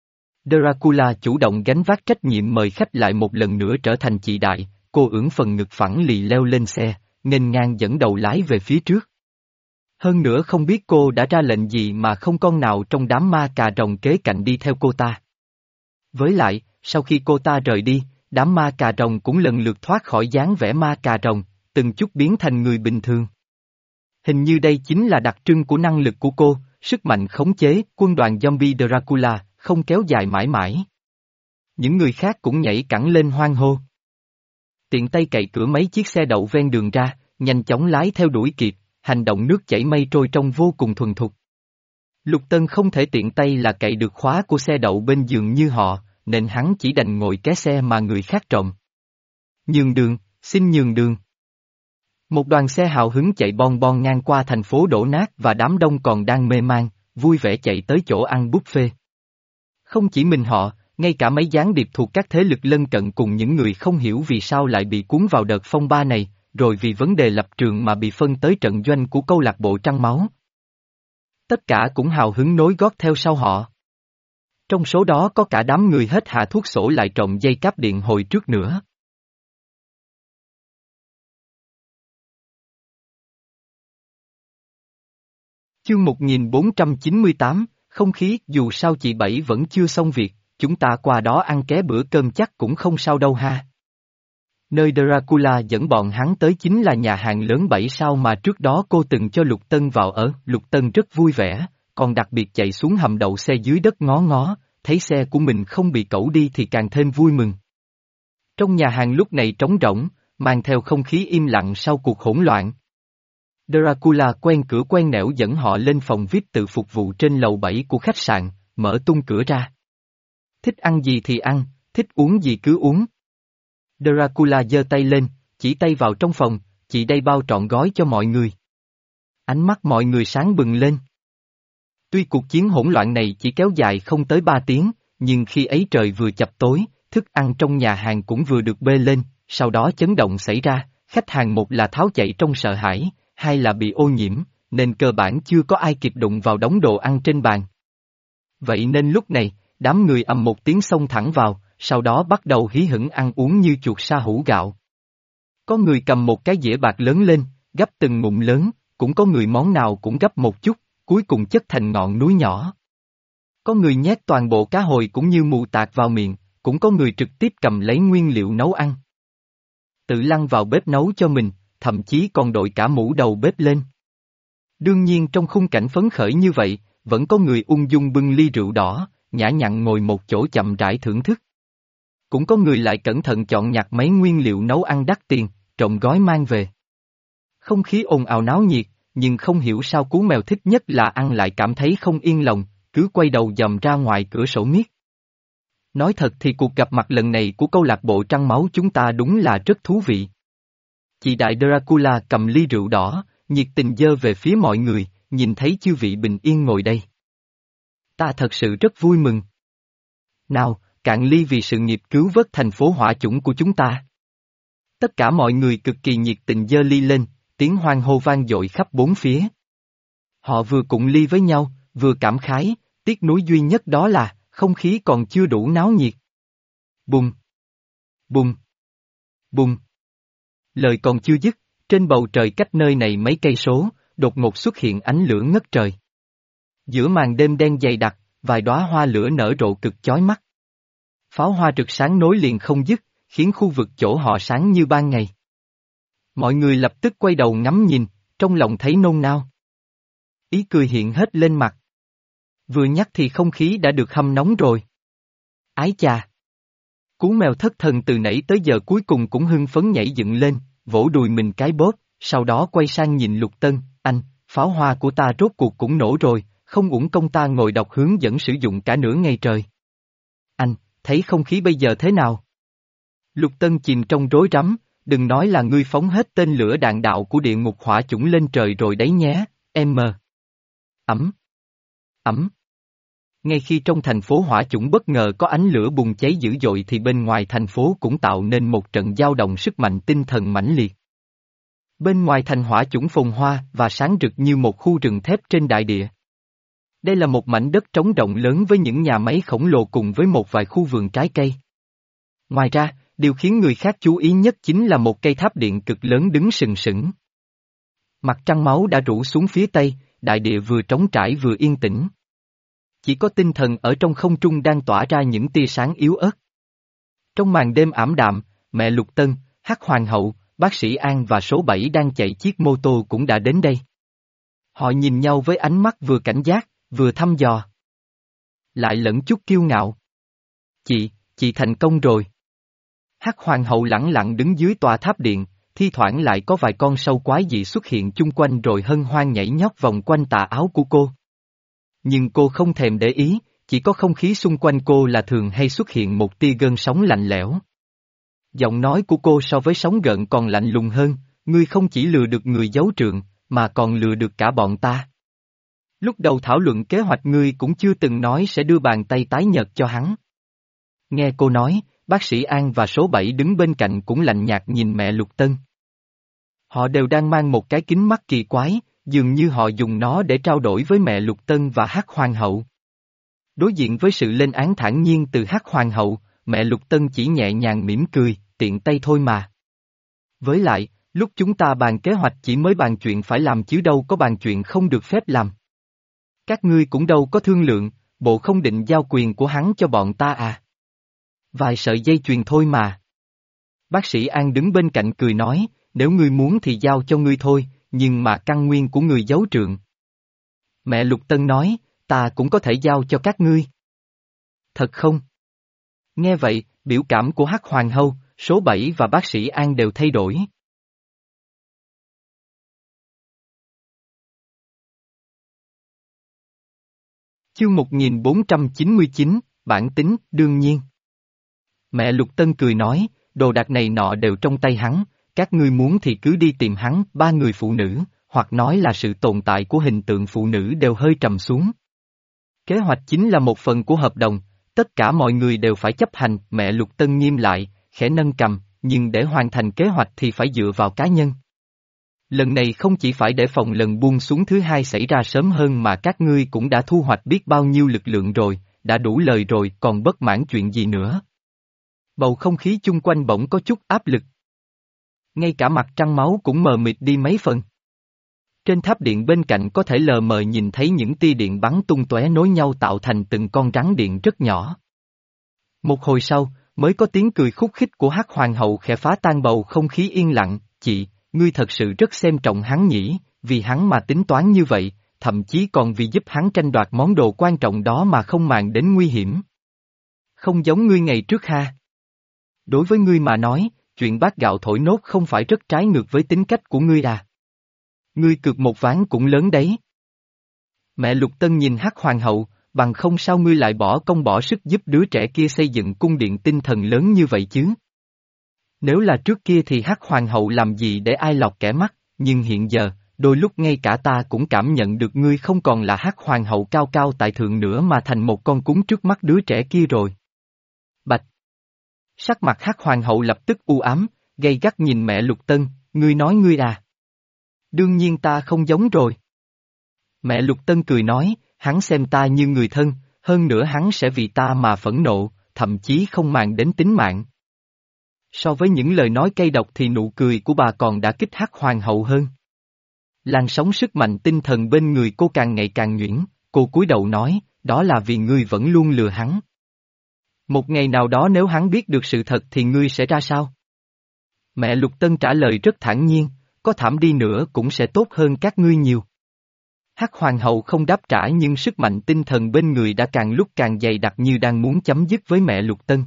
Dracula chủ động gánh vác trách nhiệm mời khách lại một lần nữa trở thành chị đại, cô ưỡn phần ngực phẳng lì leo lên xe, nghênh ngang dẫn đầu lái về phía trước. Hơn nữa không biết cô đã ra lệnh gì mà không con nào trong đám ma cà rồng kế cạnh đi theo cô ta. Với lại, sau khi cô ta rời đi, đám ma cà rồng cũng lần lượt thoát khỏi dáng vẻ ma cà rồng, từng chút biến thành người bình thường. Hình như đây chính là đặc trưng của năng lực của cô, sức mạnh khống chế quân đoàn zombie Dracula, không kéo dài mãi mãi. Những người khác cũng nhảy cẳng lên hoan hô. Tiện tay cậy cửa mấy chiếc xe đậu ven đường ra, nhanh chóng lái theo đuổi kịp, hành động nước chảy mây trôi trông vô cùng thuần thục. Lục Tân không thể tiện tay là cậy được khóa của xe đậu bên giường như họ, nên hắn chỉ đành ngồi ké xe mà người khác trộm. Nhường đường, xin nhường đường. Một đoàn xe hào hứng chạy bon bon ngang qua thành phố đổ nát và đám đông còn đang mê man, vui vẻ chạy tới chỗ ăn buffet. Không chỉ mình họ, ngay cả mấy gián điệp thuộc các thế lực lân cận cùng những người không hiểu vì sao lại bị cuốn vào đợt phong ba này, rồi vì vấn đề lập trường mà bị phân tới trận doanh của câu lạc bộ Trăng Máu. Tất cả cũng hào hứng nối gót theo sau họ. Trong số đó có cả đám người hết hạ thuốc sổ lại trộm dây cáp điện hồi trước nữa. Chương một nghìn bốn trăm chín mươi tám, không khí, dù sao chị Bảy vẫn chưa xong việc, chúng ta qua đó ăn ké bữa cơm chắc cũng không sao đâu ha. Nơi Dracula dẫn bọn hắn tới chính là nhà hàng lớn bảy sao mà trước đó cô từng cho Lục Tân vào ở, Lục Tân rất vui vẻ, còn đặc biệt chạy xuống hầm đậu xe dưới đất ngó ngó, thấy xe của mình không bị cẩu đi thì càng thêm vui mừng. Trong nhà hàng lúc này trống rỗng, mang theo không khí im lặng sau cuộc hỗn loạn. Dracula quen cửa quen nẻo dẫn họ lên phòng vi ai pi tự phục vụ trên lầu bảy của khách sạn, mở tung cửa ra. Thích ăn gì thì ăn, thích uống gì cứ uống. Dracula giơ tay lên, chỉ tay vào trong phòng, chị đây bao trọn gói cho mọi người. Ánh mắt mọi người sáng bừng lên. Tuy cuộc chiến hỗn loạn này chỉ kéo dài không tới ba tiếng, nhưng khi ấy trời vừa chập tối, thức ăn trong nhà hàng cũng vừa được bê lên, sau đó chấn động xảy ra, khách hàng một là tháo chạy trong sợ hãi, hai là bị ô nhiễm, nên cơ bản chưa có ai kịp đụng vào đống đồ ăn trên bàn. Vậy nên lúc này, đám người ầm một tiếng xông thẳng vào, sau đó bắt đầu hí hửng ăn uống như chuột sa hũ gạo. Có người cầm một cái dĩa bạc lớn lên, gắp từng ngụm lớn, cũng có người món nào cũng gắp một chút, cuối cùng chất thành ngọn núi nhỏ. Có người nhét toàn bộ cá hồi cũng như mù tạt vào miệng, cũng có người trực tiếp cầm lấy nguyên liệu nấu ăn. Tự lăn vào bếp nấu cho mình, thậm chí còn đội cả mũ đầu bếp lên. Đương nhiên trong khung cảnh phấn khởi như vậy, vẫn có người ung dung bưng ly rượu đỏ, nhã nhặn ngồi một chỗ chậm rãi thưởng thức. Cũng có người lại cẩn thận chọn nhặt mấy nguyên liệu nấu ăn đắt tiền, trộm gói mang về. Không khí ồn ào náo nhiệt, nhưng không hiểu sao Cú Mèo thích nhất là ăn lại cảm thấy không yên lòng, cứ quay đầu dòm ra ngoài cửa sổ miết. Nói thật thì cuộc gặp mặt lần này của câu lạc bộ Trăng Máu chúng ta đúng là rất thú vị. Chị đại Dracula cầm ly rượu đỏ, nhiệt tình dơ về phía mọi người, nhìn thấy chư vị bình yên ngồi đây. Ta thật sự rất vui mừng. Nào, cạn ly vì sự nghiệp cứu vớt thành phố hỏa chủng của chúng ta. Tất cả mọi người cực kỳ nhiệt tình giơ ly lên, tiếng hoan hô vang dội khắp bốn phía. Họ vừa cụng ly với nhau, vừa cảm khái, tiếc nuối duy nhất đó là, không khí còn chưa đủ náo nhiệt. Bùng! Bùng! Bùng! Lời còn chưa dứt, trên bầu trời cách nơi này mấy cây số, đột ngột xuất hiện ánh lửa ngất trời. Giữa màn đêm đen dày đặc, vài đóa hoa lửa nở rộ cực chói mắt. Pháo hoa rực sáng nối liền không dứt, khiến khu vực chỗ họ sáng như ban ngày. Mọi người lập tức quay đầu ngắm nhìn, trong lòng thấy nôn nao. Ý cười hiện hết lên mặt. Vừa nhắc thì không khí đã được hâm nóng rồi. Ái chà! Cú mèo thất thần từ nãy tới giờ cuối cùng cũng hưng phấn nhảy dựng lên, vỗ đùi mình cái bóp, sau đó quay sang nhìn Lục Tân, anh, pháo hoa của ta rốt cuộc cũng nổ rồi, không uổng công ta ngồi đọc hướng dẫn sử dụng cả nửa ngày trời. Anh, thấy không khí bây giờ thế nào? Lục Tân chìm trong rối rắm, đừng nói là ngươi phóng hết tên lửa đạn đạo của địa ngục hỏa chủng lên trời rồi đấy nhé, em mờ. Ẩm. Ẩm. Ngay khi trong thành phố hỏa chủng bất ngờ có ánh lửa bùng cháy dữ dội thì bên ngoài thành phố cũng tạo nên một trận dao động sức mạnh tinh thần mãnh liệt. Bên ngoài thành hỏa chủng phồn hoa và sáng rực như một khu rừng thép trên đại địa. Đây là một mảnh đất trống rộng lớn với những nhà máy khổng lồ cùng với một vài khu vườn trái cây. Ngoài ra, điều khiến người khác chú ý nhất chính là một cây tháp điện cực lớn đứng sừng sững. Mặt trăng máu đã rủ xuống phía tây, đại địa vừa trống trải vừa yên tĩnh. Chỉ có tinh thần ở trong không trung đang tỏa ra những tia sáng yếu ớt. Trong màn đêm ảm đạm, mẹ Lục Tân, Hắc Hoàng hậu, bác sĩ An và số bảy đang chạy chiếc mô tô cũng đã đến đây. Họ nhìn nhau với ánh mắt vừa cảnh giác, vừa thăm dò. Lại lẫn chút kiêu ngạo. Chị, chị thành công rồi. Hắc Hoàng hậu lẳng lặng đứng dưới tòa tháp điện, thi thoảng lại có vài con sâu quái dị xuất hiện chung quanh rồi hân hoan nhảy nhót vòng quanh tà áo của cô. Nhưng cô không thèm để ý, chỉ có không khí xung quanh cô là thường hay xuất hiện một tia gợn sóng lạnh lẽo. Giọng nói của cô so với sóng gợn còn lạnh lùng hơn, ngươi không chỉ lừa được người giấu trượng, mà còn lừa được cả bọn ta. Lúc đầu thảo luận kế hoạch ngươi cũng chưa từng nói sẽ đưa bàn tay tái nhợt cho hắn. Nghe cô nói, bác sĩ An và số bảy đứng bên cạnh cũng lạnh nhạt nhìn mẹ Lục Tân. Họ đều đang mang một cái kính mắt kỳ quái, dường như họ dùng nó để trao đổi với mẹ Lục Tân và Hắc Hoàng hậu. Đối diện với sự lên án thản nhiên từ Hắc Hoàng hậu, mẹ Lục Tân chỉ nhẹ nhàng mỉm cười, tiện tay thôi mà. Với lại, lúc chúng ta bàn kế hoạch chỉ mới bàn chuyện phải làm chứ đâu có bàn chuyện không được phép làm. Các ngươi cũng đâu có thương lượng, bộ không định giao quyền của hắn cho bọn ta à? Vài sợi dây chuyền thôi mà. Bác sĩ An đứng bên cạnh cười nói, nếu ngươi muốn thì giao cho ngươi thôi, nhưng mà căn nguyên của người giấu trượng. Mẹ Lục Tân nói, ta cũng có thể giao cho các ngươi. Thật không? Nghe vậy, biểu cảm của Hắc Hoàng hậu, số bảy và bác sĩ An đều thay đổi. Chương một nghìn bốn trăm chín mươi chín, bản tính, đương nhiên. Mẹ Lục Tân cười nói, đồ đạc này nọ đều trong tay hắn, các ngươi muốn thì cứ đi tìm hắn, ba người phụ nữ, hoặc nói là sự tồn tại của hình tượng phụ nữ đều hơi trầm xuống. Kế hoạch chính là một phần của hợp đồng, tất cả mọi người đều phải chấp hành, mẹ Lục Tân nghiêm lại, khẽ nâng cằm, nhưng để hoàn thành kế hoạch thì phải dựa vào cá nhân. Lần này không chỉ phải để phòng lần buông xuống thứ hai xảy ra sớm hơn mà các ngươi cũng đã thu hoạch biết bao nhiêu lực lượng rồi, đã đủ lời rồi còn bất mãn chuyện gì nữa. Bầu không khí chung quanh bỗng có chút áp lực. Ngay cả mặt trăng máu cũng mờ mịt đi mấy phần. Trên tháp điện bên cạnh có thể lờ mờ nhìn thấy những tia điện bắn tung tóe nối nhau tạo thành từng con rắn điện rất nhỏ. Một hồi sau, mới có tiếng cười khúc khích của Hắc Hoàng hậu khẽ phá tan bầu không khí yên lặng, chị, ngươi thật sự rất xem trọng hắn nhỉ, vì hắn mà tính toán như vậy, thậm chí còn vì giúp hắn tranh đoạt món đồ quan trọng đó mà không màng đến nguy hiểm. Không giống ngươi ngày trước ha. Đối với ngươi mà nói, chuyện bát gạo thổi nốt không phải rất trái ngược với tính cách của ngươi à. Ngươi cược một ván cũng lớn đấy. Mẹ Lục Tân nhìn Hắc Hoàng hậu, bằng không sao ngươi lại bỏ công bỏ sức giúp đứa trẻ kia xây dựng cung điện tinh thần lớn như vậy chứ. Nếu là trước kia thì Hắc Hoàng hậu làm gì để ai lọt kẻ mắt, nhưng hiện giờ, đôi lúc ngay cả ta cũng cảm nhận được ngươi không còn là Hắc Hoàng hậu cao cao tại thượng nữa mà thành một con cún trước mắt đứa trẻ kia rồi. Bạch. Sắc mặt Hắc Hoàng hậu lập tức u ám, gay gắt nhìn mẹ Lục Tân, ngươi nói ngươi à? Đương nhiên ta không giống rồi. Mẹ Lục Tân cười nói, hắn xem ta như người thân, hơn nữa hắn sẽ vì ta mà phẫn nộ, thậm chí không màng đến tính mạng. So với những lời nói cay độc thì nụ cười của bà còn đã kích Hắc Hoàng hậu hơn. Làn sóng sức mạnh tinh thần bên người cô càng ngày càng nhuyễn, cô cúi đầu nói, đó là vì ngươi vẫn luôn lừa hắn. Một ngày nào đó nếu hắn biết được sự thật thì ngươi sẽ ra sao? Mẹ Lục Tân trả lời rất thản nhiên, có thảm đi nữa cũng sẽ tốt hơn các ngươi nhiều. Hắc Hoàng hậu không đáp trả nhưng sức mạnh tinh thần bên người đã càng lúc càng dày đặc như đang muốn chấm dứt với mẹ Lục Tân.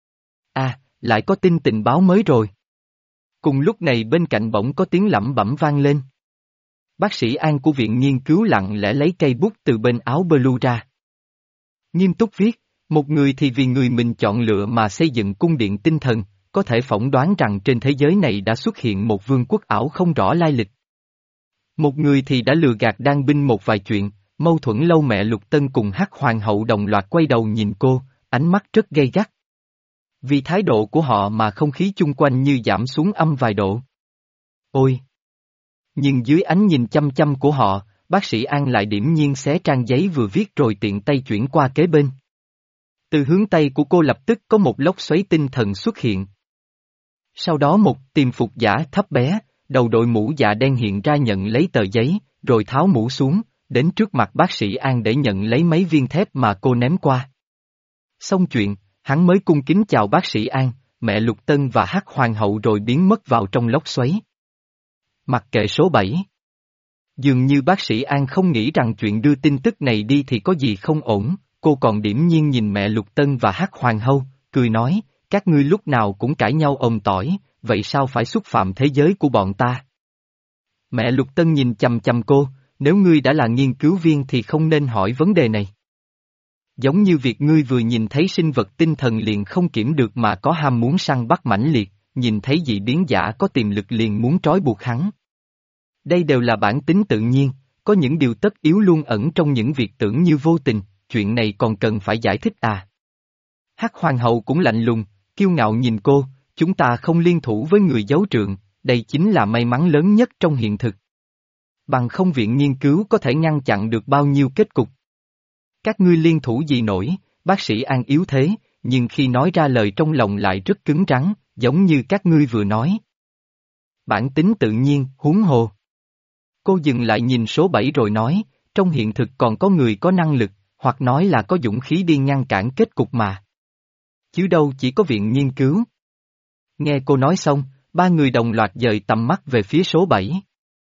À, lại có tin tình báo mới rồi. Cùng lúc này bên cạnh bỗng có tiếng lẩm bẩm vang lên. Bác sĩ An của viện nghiên cứu lặng lẽ lấy cây bút từ bên áo blue ra. Nghiêm túc viết, một người thì vì người mình chọn lựa mà xây dựng cung điện tinh thần, có thể phỏng đoán rằng trên thế giới này đã xuất hiện một vương quốc ảo không rõ lai lịch. Một người thì đã lừa gạt đan binh một vài chuyện, mâu thuẫn lâu mẹ Lục Tân cùng Hắc Hoàng hậu đồng loạt quay đầu nhìn cô, ánh mắt rất gay gắt. Vì thái độ của họ mà không khí chung quanh như giảm xuống âm vài độ. Ôi! Nhưng dưới ánh nhìn chăm chăm của họ, bác sĩ An lại điểm nhiên xé trang giấy vừa viết rồi tiện tay chuyển qua kế bên. Từ hướng tay của cô lập tức có một lốc xoáy tinh thần xuất hiện. Sau đó một tiềm phục giả thấp bé, đầu đội mũ dạ đen hiện ra nhận lấy tờ giấy, rồi tháo mũ xuống, đến trước mặt bác sĩ An để nhận lấy mấy viên thép mà cô ném qua. Xong chuyện, hắn mới cung kính chào bác sĩ An, mẹ Lục Tân và Hắc Hoàng hậu rồi biến mất vào trong lốc xoáy. Mặc kệ số bảy. Dường như bác sĩ An không nghĩ rằng chuyện đưa tin tức này đi thì có gì không ổn, cô còn điểm nhiên nhìn mẹ Lục Tân và Hắc Hoàng hậu, cười nói, các ngươi lúc nào cũng cãi nhau ồm tỏi, vậy sao phải xúc phạm thế giới của bọn ta? Mẹ Lục Tân nhìn chằm chằm cô, nếu ngươi đã là nghiên cứu viên thì không nên hỏi vấn đề này. Giống như việc ngươi vừa nhìn thấy sinh vật tinh thần liền không kiểm được mà có ham muốn săn bắt mãnh liệt, nhìn thấy dị biến giả có tiềm lực liền muốn trói buộc hắn. Đây đều là bản tính tự nhiên, có những điều tất yếu luôn ẩn trong những việc tưởng như vô tình, chuyện này còn cần phải giải thích à? Hắc Hoàng hậu cũng lạnh lùng, kiêu ngạo nhìn cô, chúng ta không liên thủ với người giấu trượng, đây chính là may mắn lớn nhất trong hiện thực. Bằng không viện nghiên cứu có thể ngăn chặn được bao nhiêu kết cục. Các ngươi liên thủ gì nổi, bác sĩ An yếu thế, nhưng khi nói ra lời trong lòng lại rất cứng rắn, giống như các ngươi vừa nói. Bản tính tự nhiên, huống hồ. Cô dừng lại nhìn số bảy rồi nói, trong hiện thực còn có người có năng lực, hoặc nói là có dũng khí đi ngăn cản kết cục mà. Chứ đâu chỉ có viện nghiên cứu. Nghe cô nói xong, ba người đồng loạt dời tầm mắt về phía số bảy.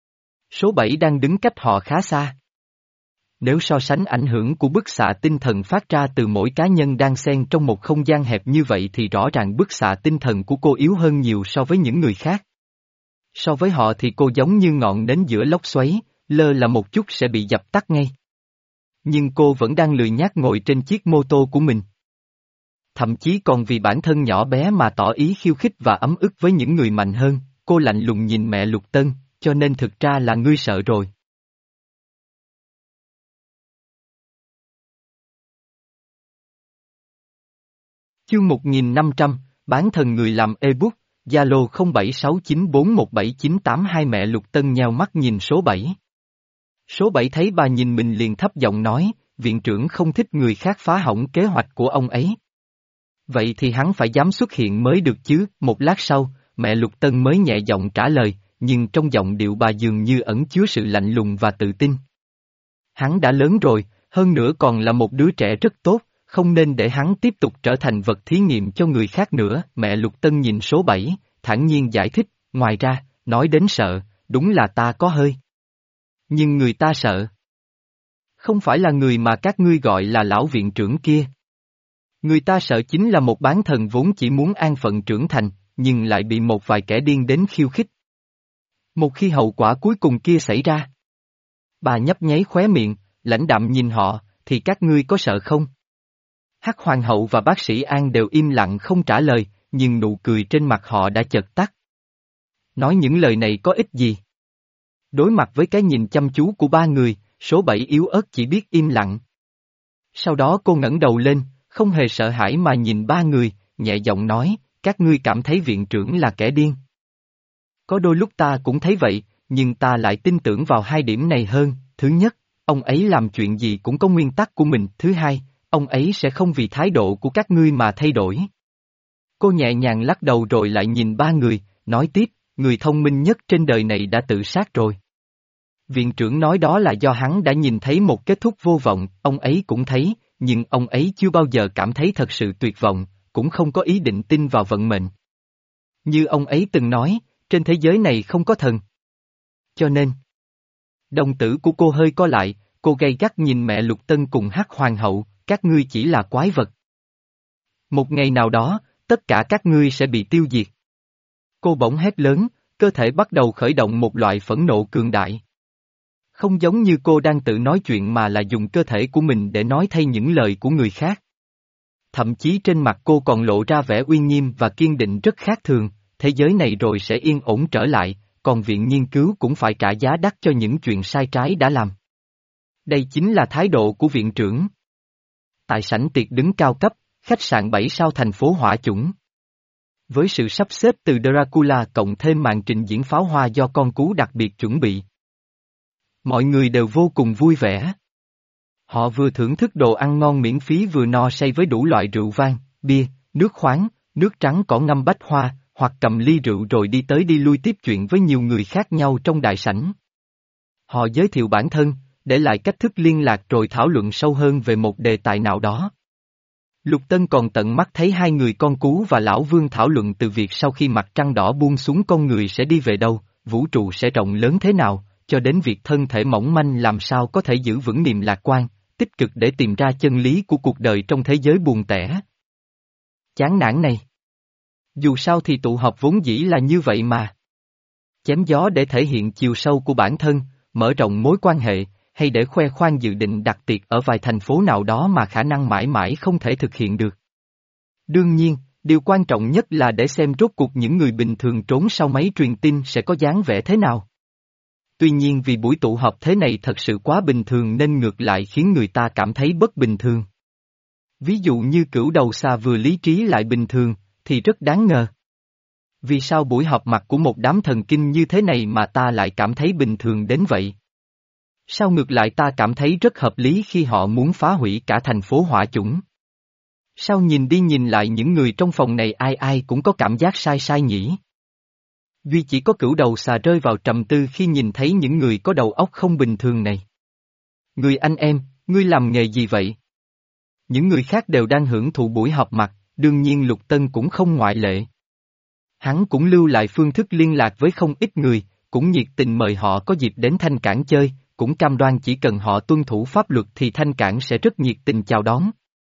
Số bảy đang đứng cách họ khá xa. Nếu so sánh ảnh hưởng của bức xạ tinh thần phát ra từ mỗi cá nhân đang xen trong một không gian hẹp như vậy thì rõ ràng bức xạ tinh thần của cô yếu hơn nhiều so với những người khác. So với họ thì cô giống như ngọn nến giữa lốc xoáy, lơ là một chút sẽ bị dập tắt ngay. Nhưng cô vẫn đang lười nhác ngồi trên chiếc mô tô của mình. Thậm chí còn vì bản thân nhỏ bé mà tỏ ý khiêu khích và ấm ức với những người mạnh hơn, cô lạnh lùng nhìn mẹ Lục Tân, cho nên thực ra là ngươi sợ rồi. Chương một nghìn năm trăm, bán thần người làm ebook, Zalo không bảy sáu chín bốn một bảy chín tám hai mẹ Lục Tân nheo mắt nhìn số bảy. Số bảy thấy bà nhìn mình liền thấp giọng nói, viện trưởng không thích người khác phá hỏng kế hoạch của ông ấy. Vậy thì hắn phải dám xuất hiện mới được chứ, một lát sau, mẹ Lục Tân mới nhẹ giọng trả lời, nhưng trong giọng điệu bà dường như ẩn chứa sự lạnh lùng và tự tin. Hắn đã lớn rồi, hơn nữa còn là một đứa trẻ rất tốt, không nên để hắn tiếp tục trở thành vật thí nghiệm cho người khác nữa. Mẹ Lục Tân nhìn số bảy, thản nhiên giải thích, ngoài ra, nói đến sợ, đúng là ta có hơi. Nhưng người ta sợ. Không phải là người mà các ngươi gọi là lão viện trưởng kia. Người ta sợ chính là một bán thần vốn chỉ muốn an phận trưởng thành, nhưng lại bị một vài kẻ điên đến khiêu khích. Một khi hậu quả cuối cùng kia xảy ra. Bà nhấp nháy khóe miệng, lãnh đạm nhìn họ, thì các ngươi có sợ không? Hắc Hoàng hậu và bác sĩ An đều im lặng không trả lời, nhưng nụ cười trên mặt họ đã chợt tắt. Nói những lời này có ích gì? Đối mặt với cái nhìn chăm chú của ba người, số bảy yếu ớt chỉ biết im lặng. Sau đó cô ngẩng đầu lên, không hề sợ hãi mà nhìn ba người, nhẹ giọng nói, các ngươi cảm thấy viện trưởng là kẻ điên. Có đôi lúc ta cũng thấy vậy, nhưng ta lại tin tưởng vào hai điểm này hơn. Thứ nhất, ông ấy làm chuyện gì cũng có nguyên tắc của mình. Thứ hai, ông ấy sẽ không vì thái độ của các ngươi mà thay đổi. Cô nhẹ nhàng lắc đầu rồi lại nhìn ba người, nói tiếp, người thông minh nhất trên đời này đã tự sát rồi. Viện trưởng nói đó là do hắn đã nhìn thấy một kết thúc vô vọng, ông ấy cũng thấy, nhưng ông ấy chưa bao giờ cảm thấy thật sự tuyệt vọng, cũng không có ý định tin vào vận mệnh. Như ông ấy từng nói, trên thế giới này không có thần. Cho nên, đồng tử của cô hơi co lại, cô gay gắt nhìn mẹ Lục Tân cùng Hắc Hoàng hậu, các ngươi chỉ là quái vật. Một ngày nào đó, tất cả các ngươi sẽ bị tiêu diệt. Cô bỗng hét lớn, cơ thể bắt đầu khởi động một loại phẫn nộ cường đại. Không giống như cô đang tự nói chuyện mà là dùng cơ thể của mình để nói thay những lời của người khác. Thậm chí trên mặt cô còn lộ ra vẻ uy nghiêm và kiên định rất khác thường, thế giới này rồi sẽ yên ổn trở lại, còn viện nghiên cứu cũng phải trả giá đắt cho những chuyện sai trái đã làm. Đây chính là thái độ của viện trưởng. Tại sảnh tiệc đứng cao cấp, khách sạn bảy sao thành phố Hỏa Chủng. Với sự sắp xếp từ Dracula cộng thêm màn trình diễn pháo hoa do con cú đặc biệt chuẩn bị. Mọi người đều vô cùng vui vẻ. Họ vừa thưởng thức đồ ăn ngon miễn phí vừa no say với đủ loại rượu vang, bia, nước khoáng, nước trắng cỏ ngâm bách hoa, hoặc cầm ly rượu rồi đi tới đi lui tiếp chuyện với nhiều người khác nhau trong đại sảnh. Họ giới thiệu bản thân, để lại cách thức liên lạc rồi thảo luận sâu hơn về một đề tài nào đó. Lục Tân còn tận mắt thấy hai người con cú và lão vương thảo luận từ việc sau khi mặt trăng đỏ buông xuống con người sẽ đi về đâu, vũ trụ sẽ rộng lớn thế nào, cho đến việc thân thể mỏng manh làm sao có thể giữ vững niềm lạc quan, tích cực để tìm ra chân lý của cuộc đời trong thế giới buồn tẻ. Chán nản này. Dù sao thì tụ họp vốn dĩ là như vậy mà. Chém gió để thể hiện chiều sâu của bản thân, mở rộng mối quan hệ, hay để khoe khoang dự định đặt tiệc ở vài thành phố nào đó mà khả năng mãi mãi không thể thực hiện được. Đương nhiên, điều quan trọng nhất là để xem rốt cuộc những người bình thường trốn sau máy truyền tin sẽ có dáng vẻ thế nào. Tuy nhiên vì buổi tụ họp thế này thật sự quá bình thường nên ngược lại khiến người ta cảm thấy bất bình thường. Ví dụ như cửu đầu xà vừa lý trí lại bình thường, thì rất đáng ngờ. Vì sao buổi họp mặt của một đám thần kinh như thế này mà ta lại cảm thấy bình thường đến vậy? Sao ngược lại ta cảm thấy rất hợp lý khi họ muốn phá hủy cả thành phố Hỏa Chủng? Sao nhìn đi nhìn lại những người trong phòng này ai ai cũng có cảm giác sai sai nhỉ? Duy chỉ có cửu đầu xà rơi vào trầm tư khi nhìn thấy những người có đầu óc không bình thường này. Người anh em, ngươi làm nghề gì vậy? Những người khác đều đang hưởng thụ buổi họp mặt, đương nhiên Lục Tân cũng không ngoại lệ. Hắn cũng lưu lại phương thức liên lạc với không ít người, cũng nhiệt tình mời họ có dịp đến Thanh Cảng chơi, cũng cam đoan chỉ cần họ tuân thủ pháp luật thì Thanh Cảng sẽ rất nhiệt tình chào đón.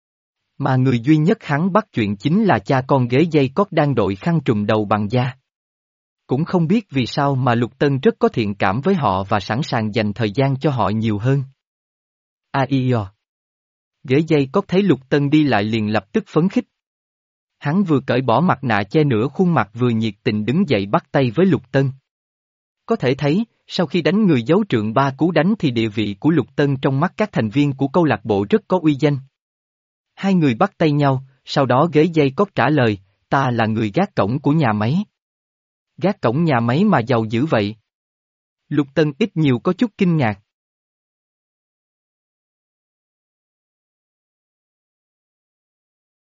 Mà người duy nhất hắn bắt chuyện chính là cha con ghế dây cót đang đội khăn trùm đầu bằng da. Cũng không biết vì sao mà Lục Tân rất có thiện cảm với họ và sẵn sàng dành thời gian cho họ nhiều hơn. Aiyo. Ghế dây cót thấy Lục Tân đi lại liền lập tức phấn khích. Hắn vừa cởi bỏ mặt nạ che nửa khuôn mặt vừa nhiệt tình đứng dậy bắt tay với Lục Tân. Có thể thấy, sau khi đánh người giấu trượng ba cú đánh thì địa vị của Lục Tân trong mắt các thành viên của câu lạc bộ rất có uy danh. Hai người bắt tay nhau, sau đó ghế dây cót trả lời, ta là người gác cổng của nhà máy. Gác cổng nhà máy mà giàu dữ vậy? Lục Tân ít nhiều có chút kinh ngạc.